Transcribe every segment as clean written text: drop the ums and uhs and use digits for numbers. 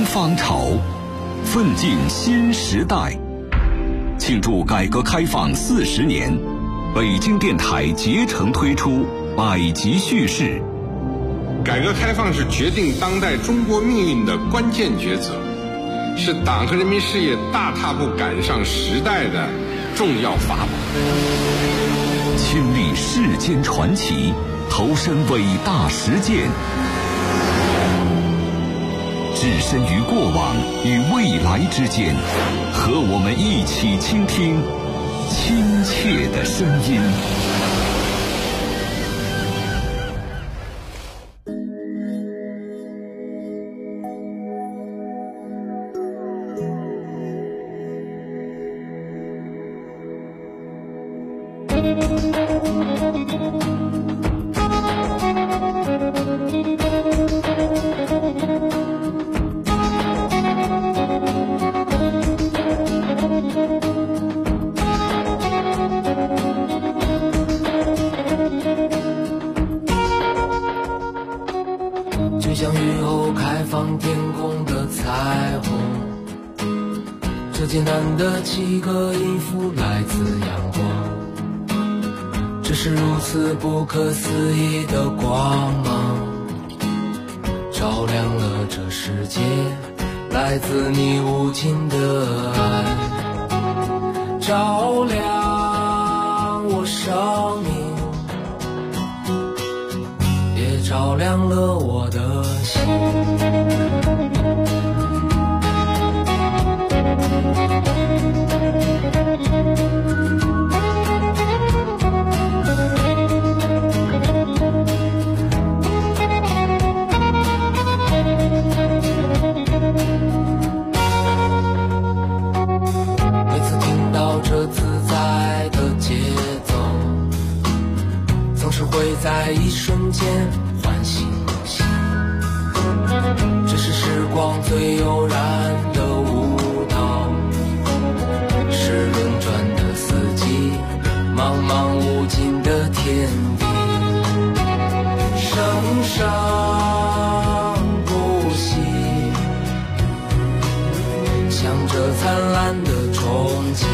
方潮，奋进新时代。庆祝改革开放40年，北京电台竭诚推出百集叙事。 改革开放是决定当代中国命运的关键抉择，是党和人民事业大踏步赶上时代的重要法宝。 亲历世间传奇，投身伟大实践，置身于过往与未来之间，和我们一起倾听亲切的声音。 就像雨后开放天空的彩虹，这简单的几个音符来自阳光，这是如此不可思议的光芒，照亮了这世界，来自你无尽的爱，照亮我生命，也照亮了我的心。每次听到这自在的节奏，总是会在一瞬间唤醒心，这是时光最悠然的舞蹈，是轮转的四季，茫茫无尽的天地，生生不息，向着灿烂的憧憬。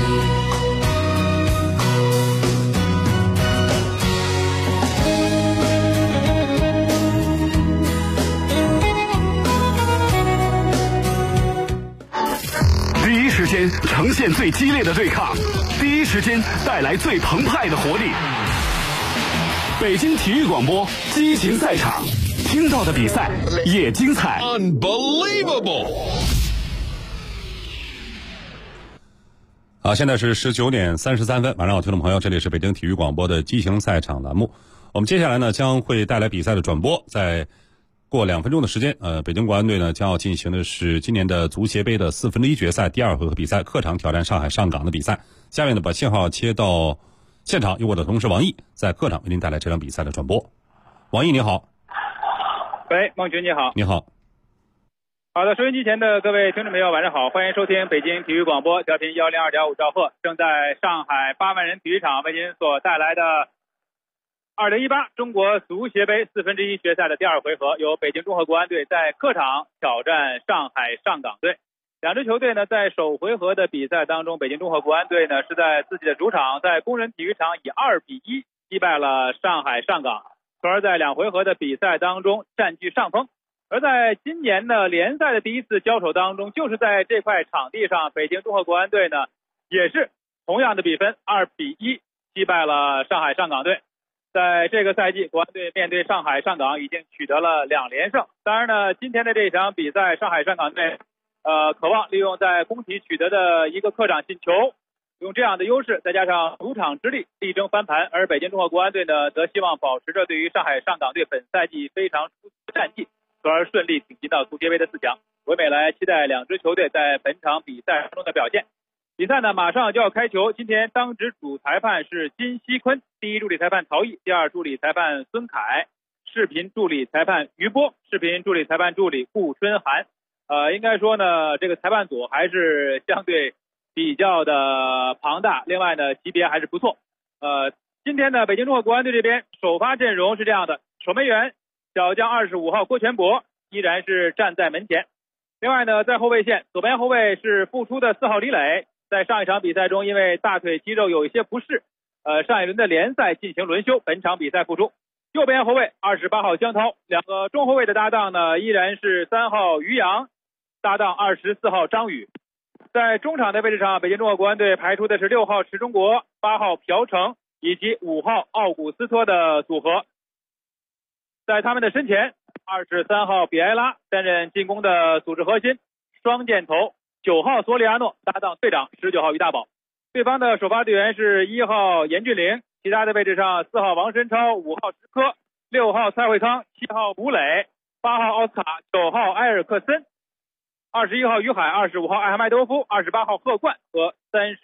第一时间呈现最激烈的对抗，第一时间带来最澎湃的活力。北京体育广播激情赛场，听到的比赛也精彩。 Unbelievable！ 好，现在是19点33分，晚上好，听众朋友，这里是北京体育广播的激情赛场栏目。我们接下来呢将会带来比赛的转播，在过2分钟的时间，北京国安队呢将要进行的是今年的足协杯的1/4决赛第2回合比赛，客场挑战上海上港的比赛。下面呢把信号切到现场，由我的同事王毅在客场为您带来这场比赛的转播。王毅你好。 喂，孟群你好。 你好。 好的，收音机前的各位听众朋友晚上好，欢迎收听北京体育广播调频102.5兆赫，正在上海8万人体育场为您所带来的2018中国足协杯1/4决赛的第2回合，由北京中赫国安队在客场挑战上海上港队。两支球队呢在首回合的比赛当中，北京中赫国安队呢是在自己的主场，在工人体育场以2-1击败了上海上港，从而在2回合的比赛当中占据上风。而在今年的联赛的第一次交手当中，就是在这块场地上，北京中赫国安队呢也是同样的比分2-1击败了上海上港队。在这个赛季，国安队面对上海上港已经取得了2连胜。当然呢，今天的这场比赛，上海上港队渴望利用在工体取得的一个客场进球，用这样的优势再加上主场之力力争翻盘。而北京中赫国安队呢则希望保持着对于上海上港队本赛季非常出色的战绩，从而顺利挺进到足协杯的4强。唯美来期待两支球队在本场比赛中的表现。比赛呢马上就要开球，今天当值主裁判是金锡坤，第一助理裁判陶毅，第二助理裁判孙凯，视频助理裁判于波，视频助理裁判助理顾春涵。应该说呢这个裁判组还是相对比较的庞大，另外呢级别还是不错。今天呢北京中赫国安队这边首发阵容是这样的：守门员小将25号郭全博依然是站在门前， 另外呢，在后卫线左边后卫是复出的4号李磊，在上一场比赛中因为大腿肌肉有一些不适，上一轮的联赛进行轮休，本场比赛复出。右边后卫28号江涛，两个中后卫的搭档呢依然是3号于洋，搭档24号张宇。在中场的位置上，北京中国国安队排出的是6号池中国、8号朴成以及5号奥古斯托的组合。在他们的身前，23号比埃拉担任进攻的组织核心，双箭头9号索里亚诺搭档队长19号于大宝。对方的首发队员是1号严俊凌，其他的位置上4号王申超、5号石科、6号蔡慧康、7号吴磊、8号奥斯卡、9号埃尔克森、21号于海、25号艾哈迈多夫、28号贺冠和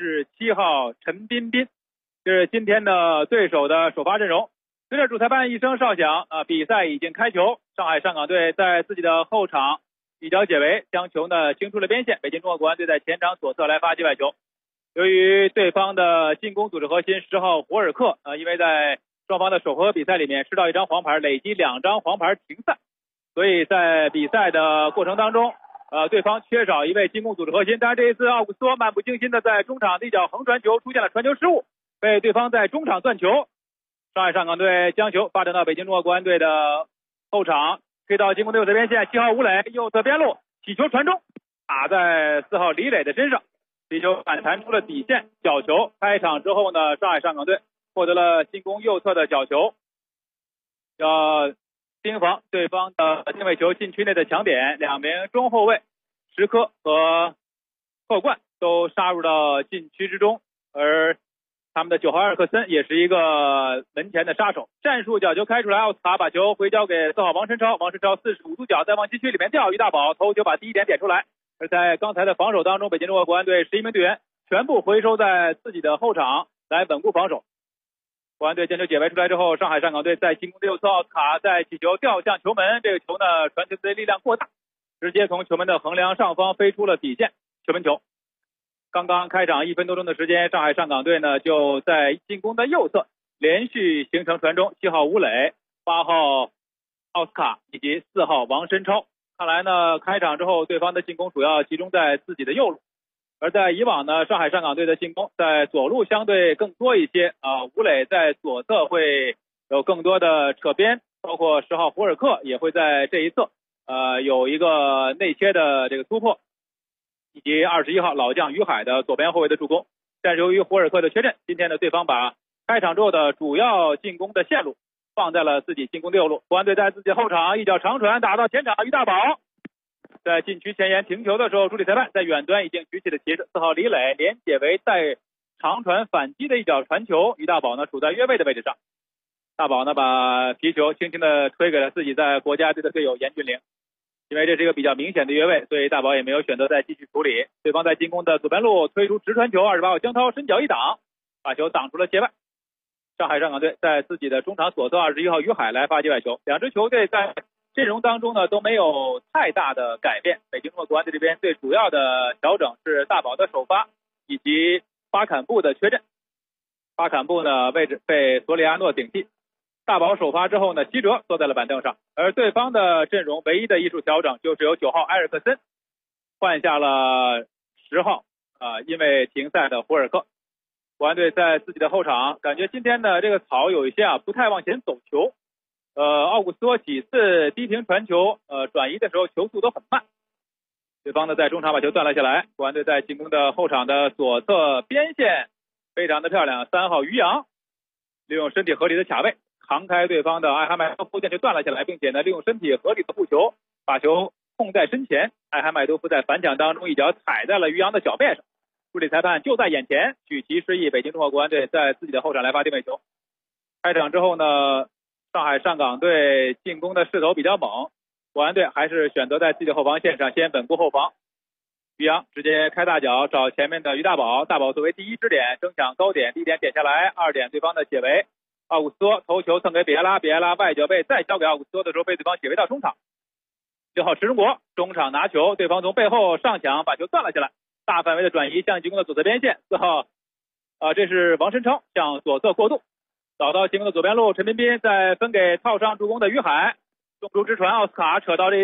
37号陈彬彬。这是今天的对手的首发阵容。随着主裁判一声哨响，比赛已经开球。上海上港队在自己的后场一脚解围，将球呢清出了边线。北京中国国安队在前场左侧来发起外球。由于对方的进攻组织核心10号胡尔克因为在双方的首回合比赛里面吃到1张黄牌，累积2张黄牌停赛，所以在比赛的过程当中对方缺少一位进攻组织核心。但是这一次奥古斯托漫不经心的在中场的一脚横传球出现了传球失误，被对方在中场断球。上海上港队将球发展到北京中国国安队的后场，推到进攻的右侧边线，7号吴磊右侧边路起球传中，打在4号李磊的身上，这球反弹出了底线，角球。开场之后呢，上海上港队获得了进攻右侧的角球，要盯防对方的定位球禁区内的抢点。两名中后卫石科和贺冠都杀入到禁区之中，而他们的9号埃尔克森也是一个门前的杀手。战术角球开出来，奥斯卡把球回交给4号王申超，王申超45度角在往禁区里面吊，于大宝头球把第一点点出来。而在刚才的防守当中，北京中国国安队11名队员全部回收在自己的后场来稳固防守。国安队将球解围出来之后，上海上港队在进攻的右侧，奥斯卡在起球吊向球门，这个球呢传球的力量过大，直接从球门的横梁上方飞出了底线，球门球。刚刚开场1分多钟的时间，上海上港队呢就在进攻的右侧连续形成传中，7号吴磊、8号奥斯卡以及4号王申超。看来呢，开场之后对方的进攻主要集中在自己的右路，而在以往呢，上海上港队的进攻在左路相对更多一些吴磊在左侧会有更多的扯边，包括10号胡尔克也会在这一侧有一个内切的这个突破，以及21号老将于海的左边后卫的助攻。但是由于胡尔克的缺阵，今天的对方把开场之后的主要进攻的线路放在了自己进攻的右路。国安队在自己后场一脚长传打到前场，于大宝在禁区前沿停球的时候，助理裁判在远端已经举起了旗帜，4号李磊连解围带长传反击的一脚传球，于大宝呢处在越位的位置上。大宝呢把皮球轻轻的推给了自己在国家队的队友严俊凌，因为这是一个比较明显的越位，所以大宝也没有选择再继续处理。对方在进攻的左边路推出直传球，28号江涛伸脚一挡，把球挡出了界外。上海上港队在自己的中场左侧21号于海来发起外球。两支球队在阵容当中呢都没有太大的改变。北京中国国安队这边最主要的调整是大宝的首发以及巴坎布的缺阵。巴坎布呢位置被索里亚诺顶替，大宝首发之后呢，基哲坐在了板凳上。而对方的阵容唯一的艺术调整就是由9号埃尔克森换下了10号因为停赛的胡尔克。国安队在自己的后场，感觉今天的这个草有一些不太往前走球。奥古斯托几次低平传球转移的时候球速都很慢。对方呢在中场把球断了下来。国安队在进攻的后场的左侧边线非常的漂亮，3号于洋利用身体合理的卡位扛开对方的艾哈迈多夫，将球断了下来，并且呢利用身体合理的护球把球控在身前。艾哈迈多夫在反抢当中一脚踩在了于洋的脚背上，助理裁判就在眼前，举旗示意北京中国国安队在自己的后场来发定位球。开场之后呢，上海上港队进攻的势头比较猛，国安队还是选择在自己的后防线上先稳固后防。于洋直接开大脚找前面的于大宝，大宝作为第一支点争抢高点，第一点点下来，2点对方的解围，奥古斯托头球蹭给比埃拉，比埃拉外脚背再交给奥古斯托的时候被对方解围到中场。6号池中国中场拿球，对方从背后上抢把球断了下来，大范围的转移向进攻的左侧边线，4号这是王申超向左侧过渡，找到进攻的左边路，陈彬彬再分给套上助攻的于海，中途直传，奥斯卡扯到这一侧，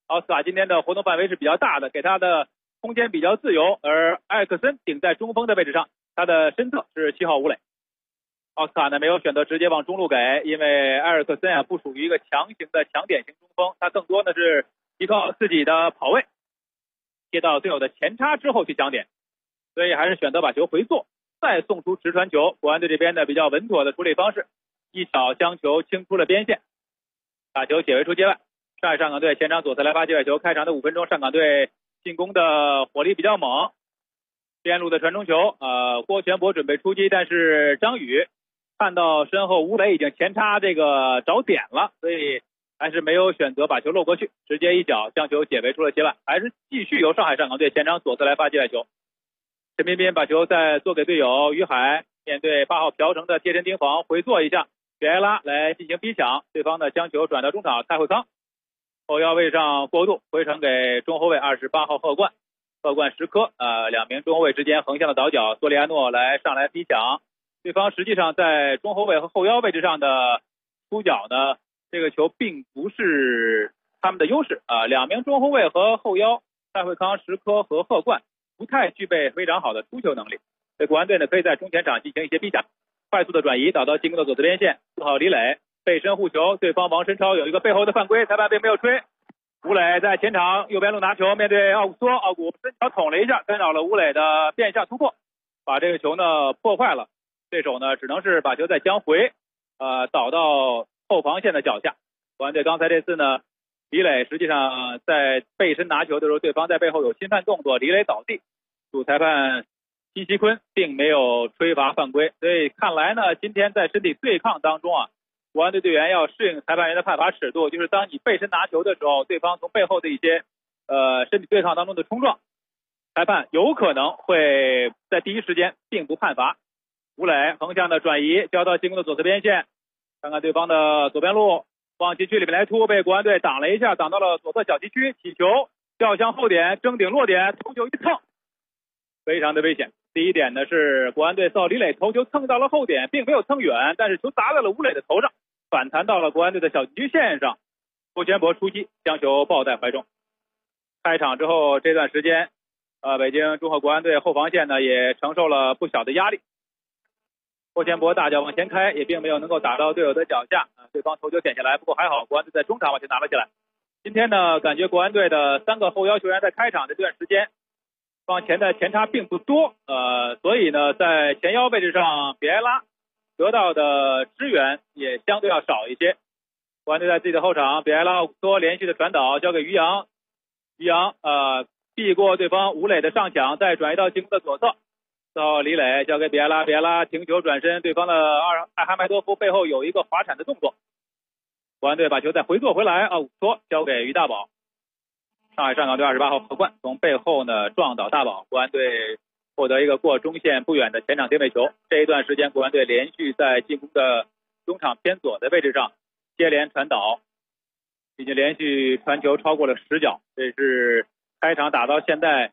奥斯卡今天的活动范围是比较大的，给他的空间比较自由，而埃尔克森顶在中锋的位置上，他的身侧是7号吴磊。奥斯卡呢没有选择直接往中路给，因为埃尔克森不属于一个强型的强点型中锋，他更多的是依靠自己的跑位，接到队友的前插之后去抢点，所以还是选择把球回做，再送出直传球。国安队这边的比较稳妥的处理方式，一脚将球清出了边线，把球解围出界外。上海上港队前场左侧来发界外球，开场的5分钟，上港队进攻的火力比较猛，边路的传中球，郭全博准备出击，但是张宇看到身后吴磊已经前插这个找点了，所以还是没有选择把球漏过去，直接一脚将球解围出了界外，还是继续由上海上港队前场左侧来发界外球。陈彬彬把球再做给队友于海，面对8号朴成的贴身盯防，回做一下，比埃拉来进行逼抢，对方呢将球转到中场蔡慧康，后腰位上过渡回传给中后卫28号贺冠，贺冠石科两名中后卫之间横向的倒脚，索里亚诺来上来逼抢，对方实际上在中后卫和后腰位置上的出脚呢，这个球并不是他们的优势两名中后卫和后腰蔡慧康、石科和贺冠不太具备非常好的出球能力，所以国安队呢可以在中前场进行一些逼抢，快速的转移导到进攻的左侧边线，4号李磊背身护球，对方王申超有一个背后的犯规，裁判并没有吹。吴磊在前场右边路拿球，面对奥古索，奥古伸脚捅了一下，干扰了吴磊的变向突破，把这个球呢破坏了。对手呢只能是把球再将回，倒到后防线的脚下。国安队刚才这次呢，李磊实际上在背身拿球的时候，对方在背后有侵犯动作，李磊倒地，主裁判辛锡坤并没有吹罚犯规，所以看来呢，今天在身体对抗当中国安队队员要适应裁判员的判罚尺度，就是当你背身拿球的时候，对方从背后的一些身体对抗当中的冲撞，裁判有可能会在第一时间并不判罚。吴磊横向的转移交到进攻的左侧边线，看看对方的左边路往禁区里面来突，被国安队挡了一下，挡到了左侧小禁区，起球掉向后点，争顶落点，头球一蹭，非常的危险。第一点呢是国安队李磊头球蹭到了后点，并没有蹭远，但是球砸在了吴磊的头上，反弹到了国安队的小禁区线上，郭全博出击将球抱在怀中。开场之后这段时间北京中赫国安队后防线呢也承受了不小的压力，郭全博大脚往前开，也并没有能够打到队友的脚下，对方头球捡下来，不过还好国安队在中场把球拿了起来。今天呢感觉国安队的3个后腰球员在开场这段时间往前的前插并不多，所以呢在前腰位置上比埃拉得到的支援也相对要少一些。国安队在自己的后场，比埃拉多连续的传导交给于洋，于洋避过对方吴磊的上抢，再转移到进攻的左侧，到李磊交给比埃拉，比埃拉停球转身，对方的艾哈迈多夫背后有一个滑铲的动作，国安队把球再回做回来，奥古托交给于大宝，上海上港队28号贺冠从背后呢撞倒大宝，国安队获得一个过中线不远的前场定位球。这一段时间国安队连续在进攻的中场偏左的位置上接连传导，已经连续传球超过了10脚，这是开场打到现在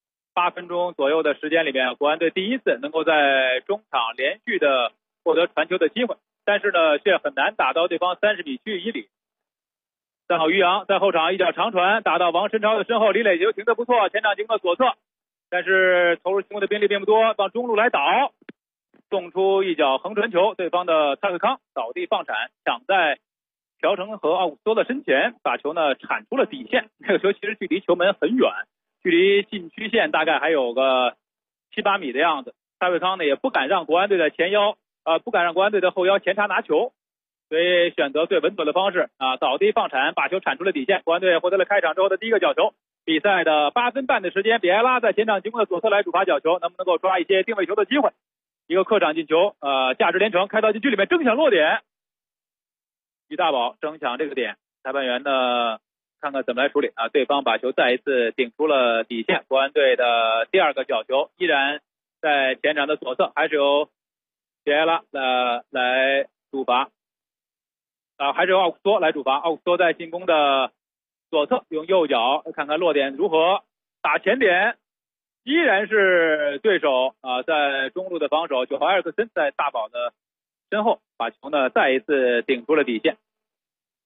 8分钟左右的时间里面，国安队第一次能够在中场连续的获得传球的机会，但是呢却很难打到对方30米区域以里。3号于洋在后场一脚长传打到王申超的身后，李磊球停得不错，前场进攻的左侧，但是投入进攻的兵力并不多，往中路来倒，送出一脚横传球，对方的蔡慧康倒地放铲，抢在朴成和奥古斯托的身前，把球呢铲出了底线。这个球其实距离球门很远，距离禁区线大概还有个7、8米的样子。蔡慧康呢也不敢让国安队的前腰不敢让国安队的后腰前插拿球，所以选择最稳妥的方式倒地放铲，把球铲出了底线。国安队获得了开场之后的第一个角球。比赛的8分半的时间，比埃拉在前场进攻的左侧来主罚角球，能不能够抓一些定位球的机会？一个客场进球，价值连城，开到禁区里面争抢落点，于大宝争抢这个点，裁判员呢看看怎么来处理对方把球再一次顶出了底线。国安队的第2个角球依然在前场的左侧，还是由比埃拉来主罚还是由奥古斯托来主罚。奥古斯托在进攻的左侧用右脚看看落点如何，打前点，依然是对手在中路的防守9号埃尔克森在大宝的身后把球呢再一次顶出了底线。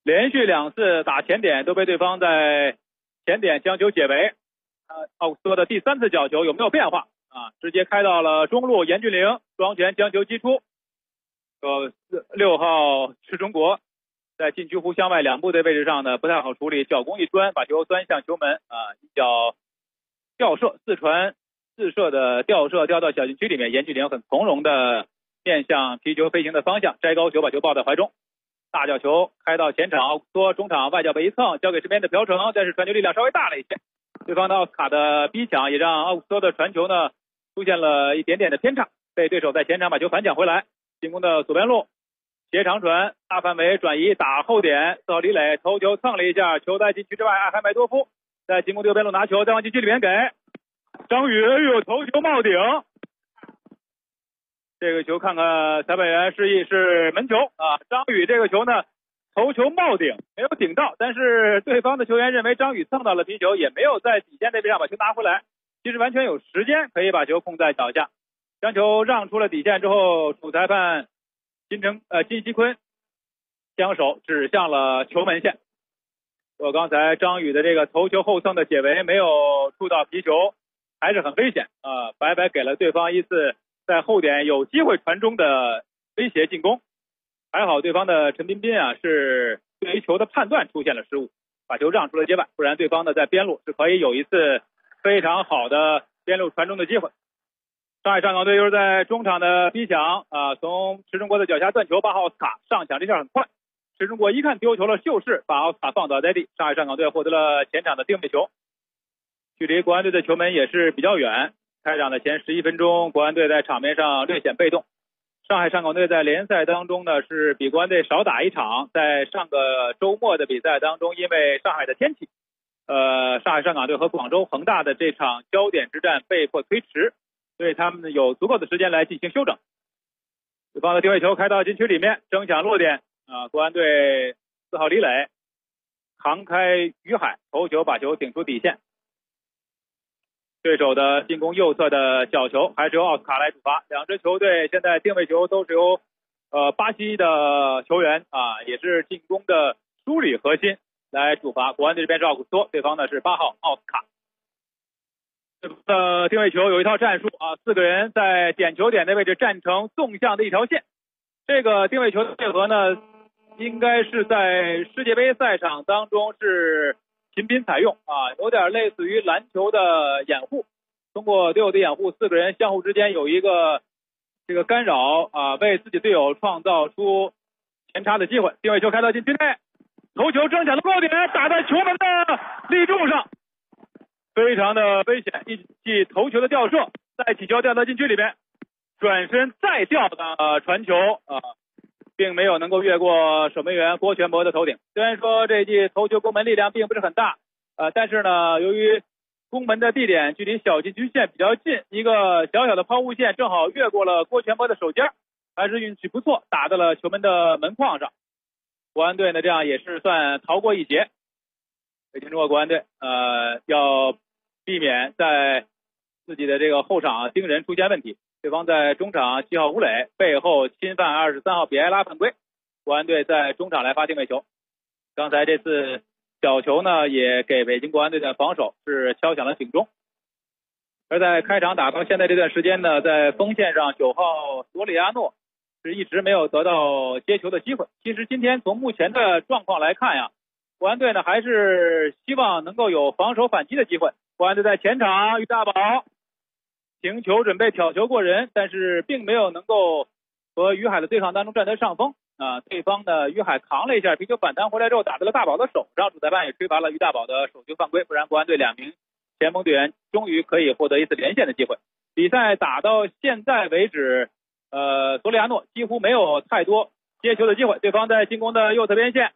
连续2次打前点都被对方在前点将球解围。奥古斯托的第3次角球有没有变化啊？直接开到了中路，严俊凌双拳将球击出。6号是中国在禁区弧向外2步的位置上呢不太好处理，脚弓一钻把球钻向球门啊，一脚吊射4传4射的吊射掉到小禁区里面，严俊凌很从容的面向皮球飞行的方向摘高球把球抱在怀中。大角球开到前场，奥古斯托中场外脚背一蹭交给身边的朴成，但是传球力量稍微大了一些，对方的奥斯卡的逼抢也让奥古斯托的传球呢出现了一点点的偏差，被对手在前场把球反抢回来。进攻的左边路斜长传大范围转移打后点，4号李磊头球蹭了一下，球在禁区之外，艾哈迈多夫在进攻右边路拿球再往禁区里面给张宇，头球冒顶，这个球看看裁判员示意是门球啊。张宇这个球呢头球冒顶没有顶到，但是对方的球员认为张宇蹭到了皮球，也没有在底线那边上把球拿回来，其实完全有时间可以把球控在脚下。将球让出了底线之后，主裁判金熙坤将手指向了球门线。刚才张宇的这个头球后蹭的解围没有触到皮球，还是很危险啊，白白给了对方一次在后点有机会传中的威胁进攻。还好对方的陈彬彬啊是对于球的判断出现了失误，把球让出了界外，不然对方的在边路是可以有一次非常好的边路传中的机会。上海上港队又是在中场的逼抢啊，从池中国的脚下断球，8号奥斯卡上抢这下很快，池中国一看丢球了，秀士把奥斯卡放倒在地，上海上港队获得了前场的定位球。距离国安队的球门也是比较远，开场的前11分钟国安队在场面上略显被动，上海上港队在联赛当中呢是比国安队少打1场，在上个周末的比赛当中，因为上海的天气上海上港队和广州恒大的这场焦点之战被迫推迟，所以他们有足够的时间来进行休整。对方的定位球开到禁区里面，争抢落点啊，国安队4号李磊扛开于海头球把球顶出底线。对手的进攻右侧的角球还是由奥斯卡来主罚，两支球队现在定位球都是由巴西的球员啊，也是进攻的梳理核心来主罚。国安队这边是奥古斯托，对方呢是8号奥斯卡。定位球有一套战术啊，4个人在点球点的位置站成纵向的一条线。这个定位球的配合呢，应该是在世界杯赛场当中是频频采用啊，有点类似于篮球的掩护。通过队友的掩护，4个人相互之间有一个这个干扰啊，为自己队友创造出前插的机会。定位球开到禁区内，头球争抢的落点打在球门的立柱上。非常的危险，一记头球的吊射，再起球掉到禁区里面，转身再吊的传球并没有能够越过守门员郭全博的头顶。虽然说这一记头球攻门力量并不是很大但是呢，由于攻门的地点距离小禁区线比较近，一个小小的抛物线正好越过了郭全博的手尖，还是运气不错，打到了球门的门框上。国安队呢这样也是算逃过一劫。北京中国国安队要避免在自己的这个后场盯人出现问题。对方在中场7号吴磊背后侵犯23号比埃拉犯规，国安队在中场来发定位球。刚才这次角球呢也给北京国安队的防守是敲响了警钟。而在开场打到现在这段时间呢，在锋线上9号索里亚诺是一直没有得到接球的机会。其实今天从目前的状况来看呀，国安队呢还是希望能够有防守反击的机会。国安队在前场，于大宝停球准备挑球过人，但是并没有能够和于海的对抗当中占得上风对方的于海扛了一下，皮球反弹回来之后打在了大宝的手上，主裁判也吹罚了于大宝的手球犯规，不然国安队2名前锋队员终于可以获得一次连线的机会。比赛打到现在为止索里亚诺几乎没有太多接球的机会，对方在进攻的右侧边线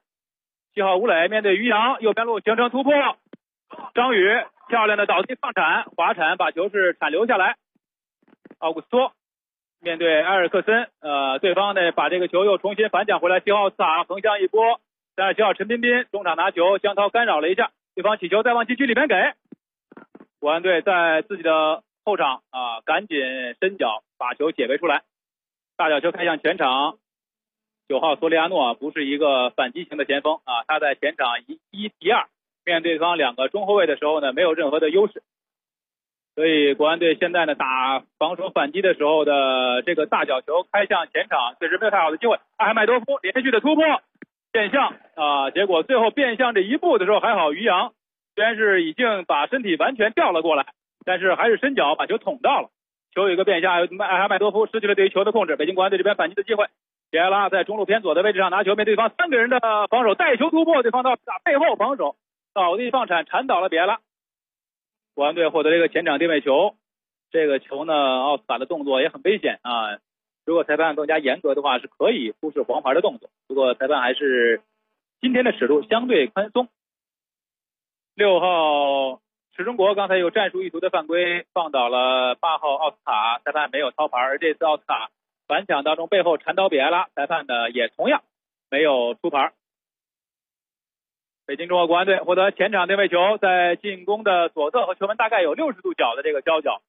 7号吴磊面对于洋，右边路形成突破，张宇漂亮的倒地放铲滑铲把球是铲留下来。奥古斯托面对埃尔克森对方呢把这个球又重新反抢回来，7号斯塔横向一波，37号陈彬彬中场拿球，江涛干扰了一下，对方起球再往禁区里面给。国安队在自己的后场赶紧伸脚把球解围出来，大角球开向前场 9号索里亚诺不是一个反击型的前锋啊，他在前场一敌二，面对方2个中后卫的时候呢，没有任何的优势。所以国安队现在呢打防守反击的时候的这个大角球开向前场，确实没有太好的机会。阿海麦多夫连续的突破变向啊，结果最后变向这一步的时候还好，于洋虽然是已经把身体完全调了过来，但是还是伸脚把球捅到了。球有一个变向，阿海麦多夫失去了对于球的控制，北京国安队这边反击的机会。比埃拉在中路偏左的位置上拿球，面对方3个人的防守，带球突破，对方到打背后防守，倒地放铲铲倒了比埃拉。国安队获得这个前场定位球，这个球呢，奥斯卡的动作也很危险啊。如果裁判更加严格的话，是可以出示黄牌的动作。不过裁判还是今天的尺度相对宽松。6号池中国刚才有战术意图的犯规，放倒了8号奥斯卡，裁判没有掏牌。而这次奥斯卡反抢当中背后铲倒比埃拉，裁判呢也同样没有出牌。北京中国国安队获得前场定位球，在进攻的左侧和球门大概有60度角的这个交角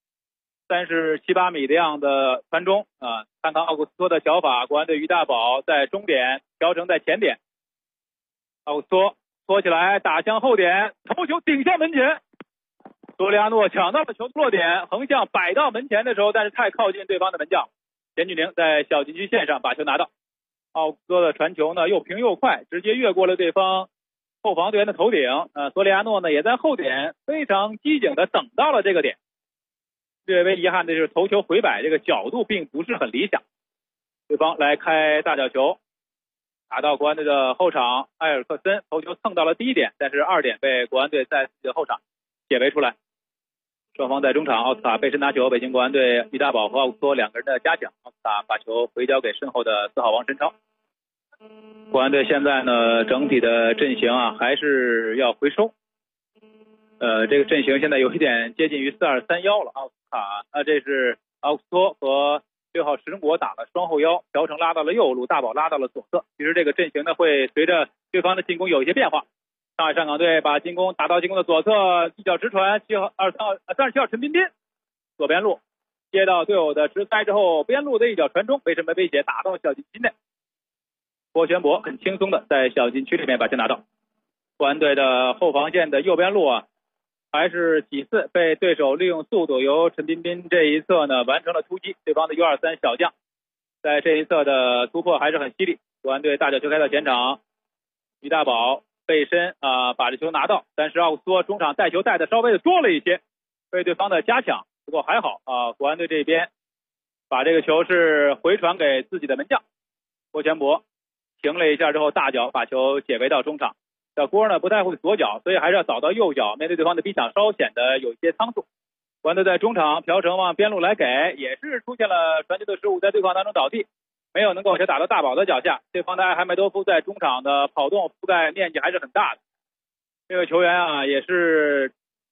，37、8米的样的传中啊，看看奥古斯托的脚法，国安队于大宝在中点，调整在前点，奥古斯托拖起来打向后点，头球顶向门前，索里亚诺抢到了球落点，横向摆到门前的时候，但是太靠近对方的门将田俊宁，在小禁区线上把球拿到。奥古斯托的传球呢又平又快，直接越过了对方后防队员的头顶，索里亚诺呢也在后点非常机警的等到了这个点。略微遗憾的就是头球回摆这个角度并不是很理想，对方来开大角球，打到国安队的后场，埃尔克森头球蹭到了第1点，但是2点被国安队在自己的后场解围出来。双方在中场，奥斯卡背身拿球，北京国安队于大宝和奥古斯托2个人的加强，奥斯卡把球回交给身后的4号王申超。国安队现在呢整体的阵型啊还是要回收，这个阵型现在有一点接近于4-2-3-1了。奥斯卡这是奥古斯托和6号石中国打了双后腰，朴成拉到了右路，大宝拉到了左侧。其实这个阵型呢会随着对方的进攻有一些变化。上海上港队把进攻打到进攻的左侧，一脚直传37号陈彬彬左边路接到队友的直塞之后，边路的一脚传中，没什么威胁，打到小禁区内。郭全博很轻松的在小禁区里面把球拿到。国安队的后防线的右边路啊，还是几次被对手利用速度，由陈彬彬这一侧呢完成了突击，对方的 U23 小将在这一侧的突破还是很犀利。国安队大角球开到前场，于大宝背身把这球拿到，但是奥古斯托中场带球带的稍微的多了一些，被对方的加强，不过还好国安队这边把这个球是回传给自己的门将郭全博，停了一下之后大脚把球解围到中场。小郭呢不太会左脚，所以还是要扫到右脚，面对对方的逼抢稍显得有一些仓促。国安队在中场，朴成往边路来给，也是出现了传球的失误，在对抗当中倒地，没有能够把球打到大宝的脚下。对方的艾哈迈多夫在中场的跑动覆盖面积还是很大的，这个球员啊也是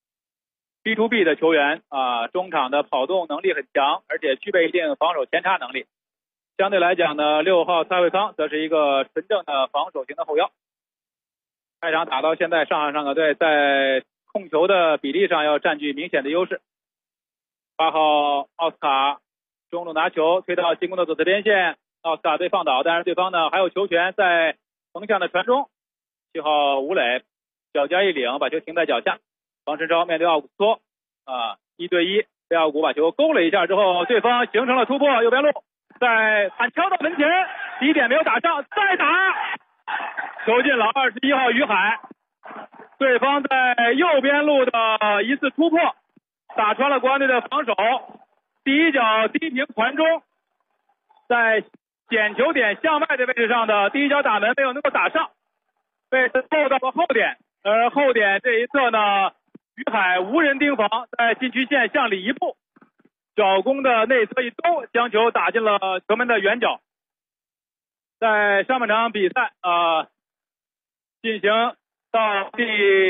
B2B 的球员中场的跑动能力很强，而且具备一定防守前插能力。相对来讲呢，6号蔡慧康则是一个纯正的防守型的后腰。开场打到现在，上海上港队在控球的比例上要占据明显的优势。8号奥斯卡中路拿球推到进攻的左侧边线，奥斯卡被放倒，但是对方呢还有球权，在横向的传中。7号吴磊脚尖一领，把球停在脚下。王申超面对奥古斯托1对1，被奥古把球勾了一下之后，对方形成了突破，右边路在反敲到门前，第1点没有打上，再打球进了。21号于海，对方在右边路的一次突破打穿了国安队的防守，第1脚低平传中，在点球点向外的位置上的第1脚打门没有能够打上，被扣到了后点。而后点这一侧呢，于海无人盯防，在禁区线向里一步，角攻的内侧一兜，将球打进了球门的远角。在上半场比赛进行到第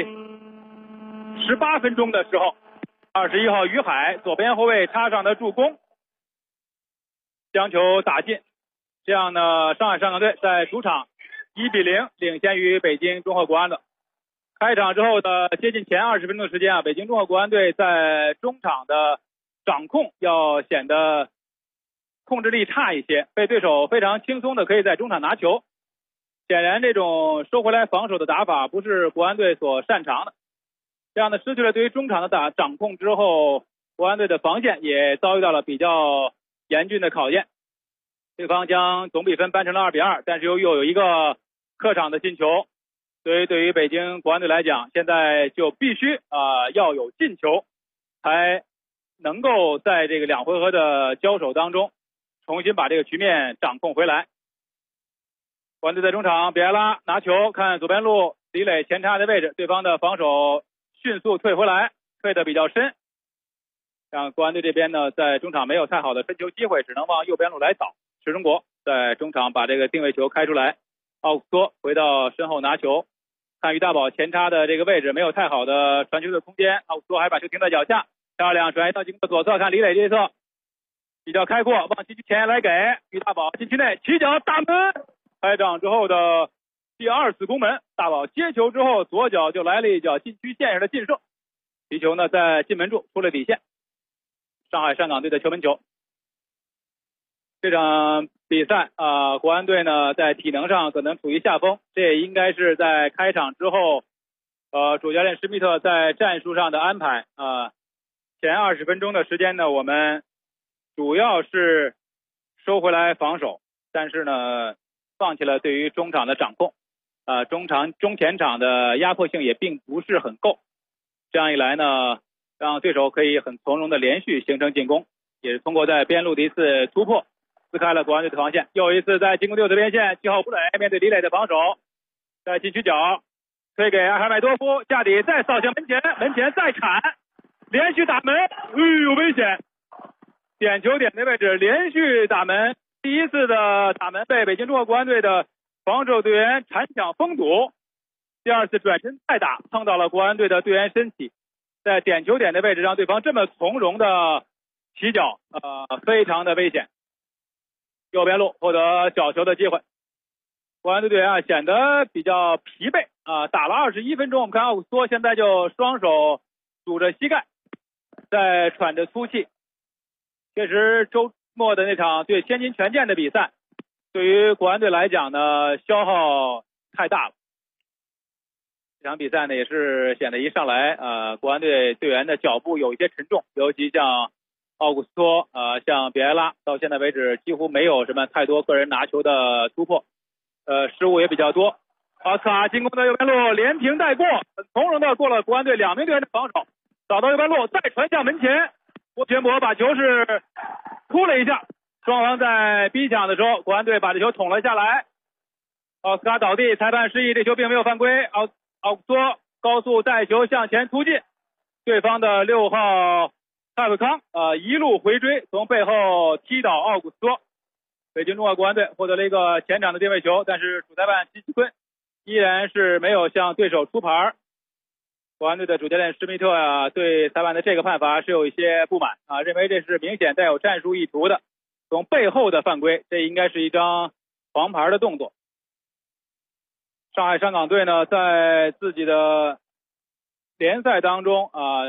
18分钟的时候，21号于海左边后卫插上的助攻，将球打进。这样呢，上海上港队在主场1-0领先于北京中赫国安的。开场之后的接近前20分钟的时间北京中赫国安队在中场的掌控要显得控制力差一些，被对手非常轻松的可以在中场拿球。显然这种收回来防守的打法不是国安队所擅长的，这样的失去了对于中场的掌控之后，国安队的防线也遭遇到了比较严峻的考验。对方将总比分扳成了2-2，但是又有一个客场的进球，所以对于北京国安队来讲，现在就必须要有进球，才能够在这个2回合的交手当中重新把这个局面掌控回来。国安队在中场，比埃拉拿球，看左边路李磊前插的位置，对方的防守迅速退回来，退得比较深，让国安队这边呢在中场没有太好的分球机会，只能往右边路来倒。石中国在中场把这个定位球开出来，奥古斯托回到身后拿球，看于大宝前插的这个位置没有太好的传球的空间，奥古斯托还把球停在脚下，漂亮转移到进攻的左侧，看李磊这一侧比较开阔，往禁区前来给于大宝，禁区内起脚打门，开场之后的第2次攻门，大宝接球之后左脚就来了一脚禁区线上的劲射，皮球呢在进门处出了底线，上海上港队的球门球。这场比赛国安队呢在体能上可能处于下风，这也应该是在开场之后主教练施密特在战术上的安排前20分钟的时间呢，我们主要是收回来防守，但是呢放弃了对于中场的掌控中前场的压迫性也并不是很够，这样一来呢让对手可以很从容的连续形成进攻，也是通过在边路的一次突破撕开了国安队的防线，又一次在进攻6字边线7号吴磊面对李磊的防守，在禁区角推给阿尔麦多夫，下底再扫向门前，门前再铲，连续打门，有危险，点球点的位置连续打门，第一次的打门被北京中国国安队的防守队员铲抢封堵，第2次转身再打碰到了国安队的队员身体，在点球点的位置让对方这么从容的起脚非常的危险。右边路获得角球的机会，国安队队员显得比较疲惫打了21分钟，我们看奥古斯托现在就双手拄着膝盖在喘着粗气，确实周末的那场对天津权健的比赛对于国安队来讲呢消耗太大了，这场比赛呢也是显得一上来国安队队员的脚步有一些沉重，尤其像奥古斯托像比埃拉到现在为止几乎没有什么太多个人拿球的突破失误也比较多。奥斯卡进攻的右边路连停带过，很从容的过了国安队2名队员的防守，找到右边路再传向门前，郭全博把球是扑了一下，双方在逼抢的时候国安队把这球捅了下来，奥斯卡倒地，裁判示意这球并没有犯规，奥古斯托高速带球向前突进，对方的6号蔡伟康一路回追，从背后踢倒奥古斯托，北京中国国安队获得了一个前场的定位球，但是主裁判季奇坤依然是没有向对手出牌，国安队的主教练施密特对裁判的这个判罚是有一些不满认为这是明显带有战术意图的，从背后的犯规，这应该是一张黄牌的动作。上海上港队呢在自己的联赛当中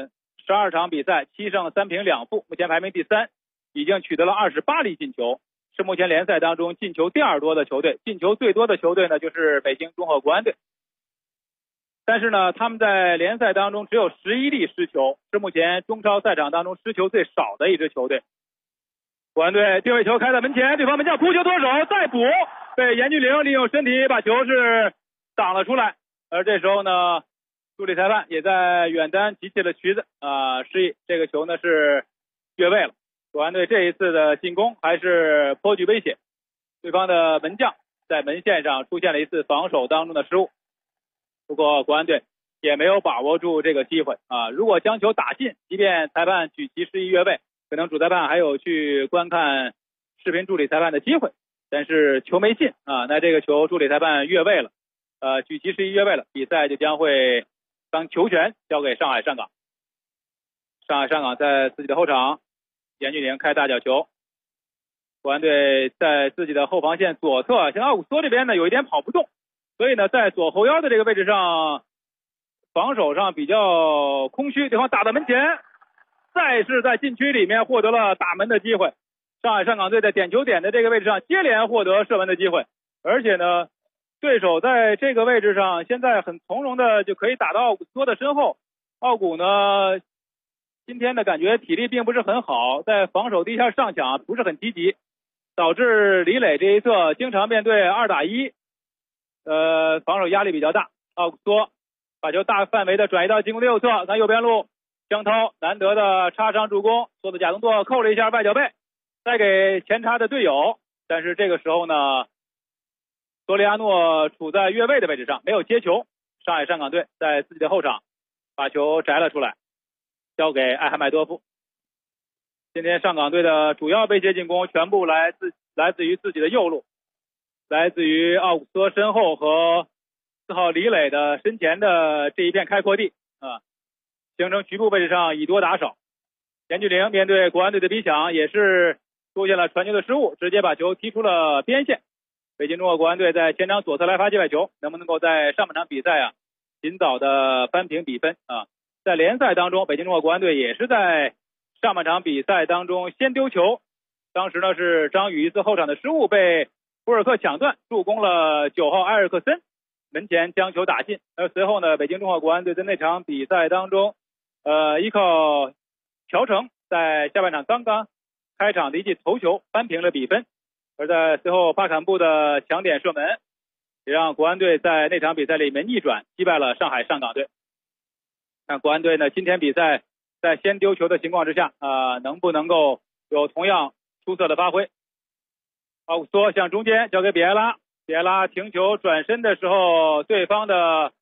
12场比赛7胜3平2负，目前排名第3，已经取得了28粒进球，是目前联赛当中进球第2多的球队，进球最多的球队呢就是北京中赫国安队，但是呢他们在联赛当中只有11粒失球，是目前中超赛场当中失球最少的一支球队。国安队定位球开在门前，对方门将扑球脱手再补，被严俊凌利用身体把球是挡了出来，而这时候呢助理裁判也在远端举起了旗子示意这个球呢是越位了。国安队这一次的进攻还是颇具威胁，对方的门将在门线上出现了一次防守当中的失误，不过国安队也没有把握住这个机会如果将球打进，即便裁判举旗示意越位，可能主裁判还有去观看视频助理裁判的机会，但是球没进那这个球助理裁判越位了举旗示意越位了，比赛就将会将球权交给上海上港。上海上港在自己的后场，严俊凌开大角球，国安队在自己的后防线左侧，像奥古斯托这边呢有一点跑不动，所以呢在左后腰的这个位置上防守上比较空虚，对方打到门前，再是在禁区里面获得了打门的机会， 上海上港队在点球点的这个位置上接连获得射门的机会，而且呢，对手在这个位置上现在很从容的就可以打到奥古斯托的身后。奥古呢，今天的感觉体力并不是很好，在防守第一下上抢不是很积极，导致李磊这一侧经常面对2打1，防守压力比较大。奥古斯托把球大范围的转移到进攻的右侧，看右边路，江涛难得的插上助攻，做的假动作扣了一下外脚背，再给前插的队友，但是这个时候呢，索里亚诺处在越位的位置上，没有接球。上海上港队在自己的后场把球摘了出来，交给艾哈迈多夫。今天上港队的主要威胁进攻全部来自于自己的右路，来自于奥古斯托身后和4号李磊的身前的这一片开阔地形成局部位置上以多打少。严俊凌面对国安队的逼抢也是出现了传球的失误，直接把球踢出了边线。北京中国国安队在前场左侧来发界外球，能不能够在上半场比赛尽早的扳平比分在联赛当中，北京中国国安队也是在上半场比赛当中先丢球，当时呢是张宇一次后场的失误被布尔克抢断，助攻了9号埃尔克森门前将球打进。而随后呢，北京中国国安队在那场比赛当中依靠乔成在下半场刚刚开场的一记头球扳平了比分，而在随后巴坎布的抢点射门也让国安队在那场比赛里面逆转击败了上海上港队。那国安队呢，今天比赛在先丢球的情况之下能不能够有同样出色的发挥。奥古斯托向中间交给比埃拉，比埃拉停球转身的时候，对方的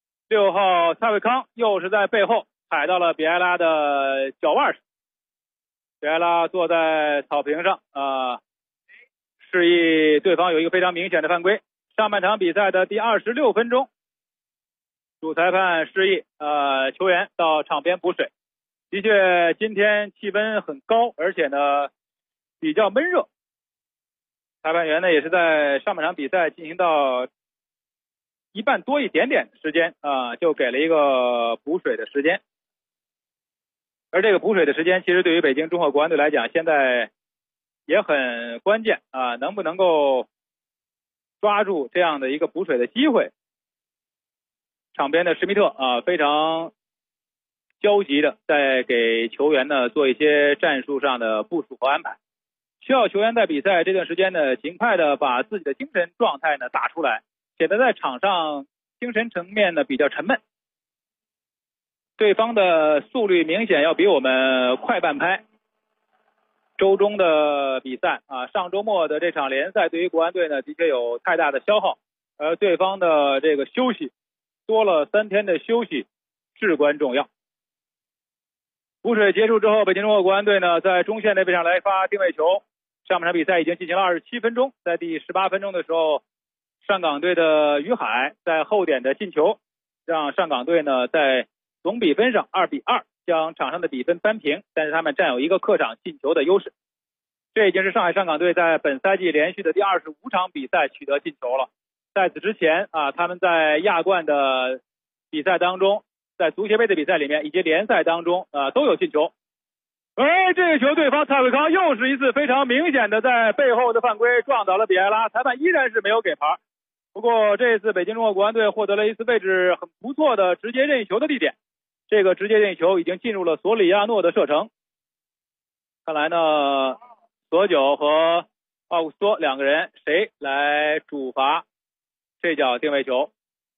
6号蔡伟康又是在背后踩到了比埃拉的脚腕上。比埃拉坐在草坪上示意对方有一个非常明显的犯规。上半场比赛的第26分钟，主裁判示意球员到场边补水。的确今天气温很高，而且呢比较闷热，裁判员呢也是在上半场比赛进行到一半多一点点时间就给了一个补水的时间。而这个补水的时间其实对于北京中赫国安队来讲现在也很关键能不能够抓住这样的一个补水的机会。场边的施密特非常焦急的在给球员呢做一些战术上的部署和安排，需要球员在比赛这段时间呢尽快的把自己的精神状态呢打出来，显得在场上精神层面呢比较沉闷。对方的速率明显要比我们快半拍。周中的比赛上周末的这场联赛对于国安队呢的确有太大的消耗，而对方的这个休息多了3天的休息至关重要。补水结束之后，北京中国国安队呢在中线那边上来发定位球。上半场比赛已经进行了27分钟，在第18分钟的时候，上港队的于海在后点的进球，让上港队呢在总比分上2比2将场上的比分扳平，但是他们占有一个客场进球的优势。这已经是上海上港队在本赛季连续的第25场比赛取得进球了。在此之前他们在亚冠的比赛当中，在足协杯的比赛里面以及联赛当中都有进球。而这个球对方蔡伟康又是一次非常明显的在背后的犯规，撞倒了比埃拉，裁判依然是没有给牌。不过这次北京中国国安队获得了一次位置很不错的直接任意球的地点，这个直接任意球已经进入了索里亚诺的射程。看来呢，索九和奥古斯托两个人谁来主罚这脚定位球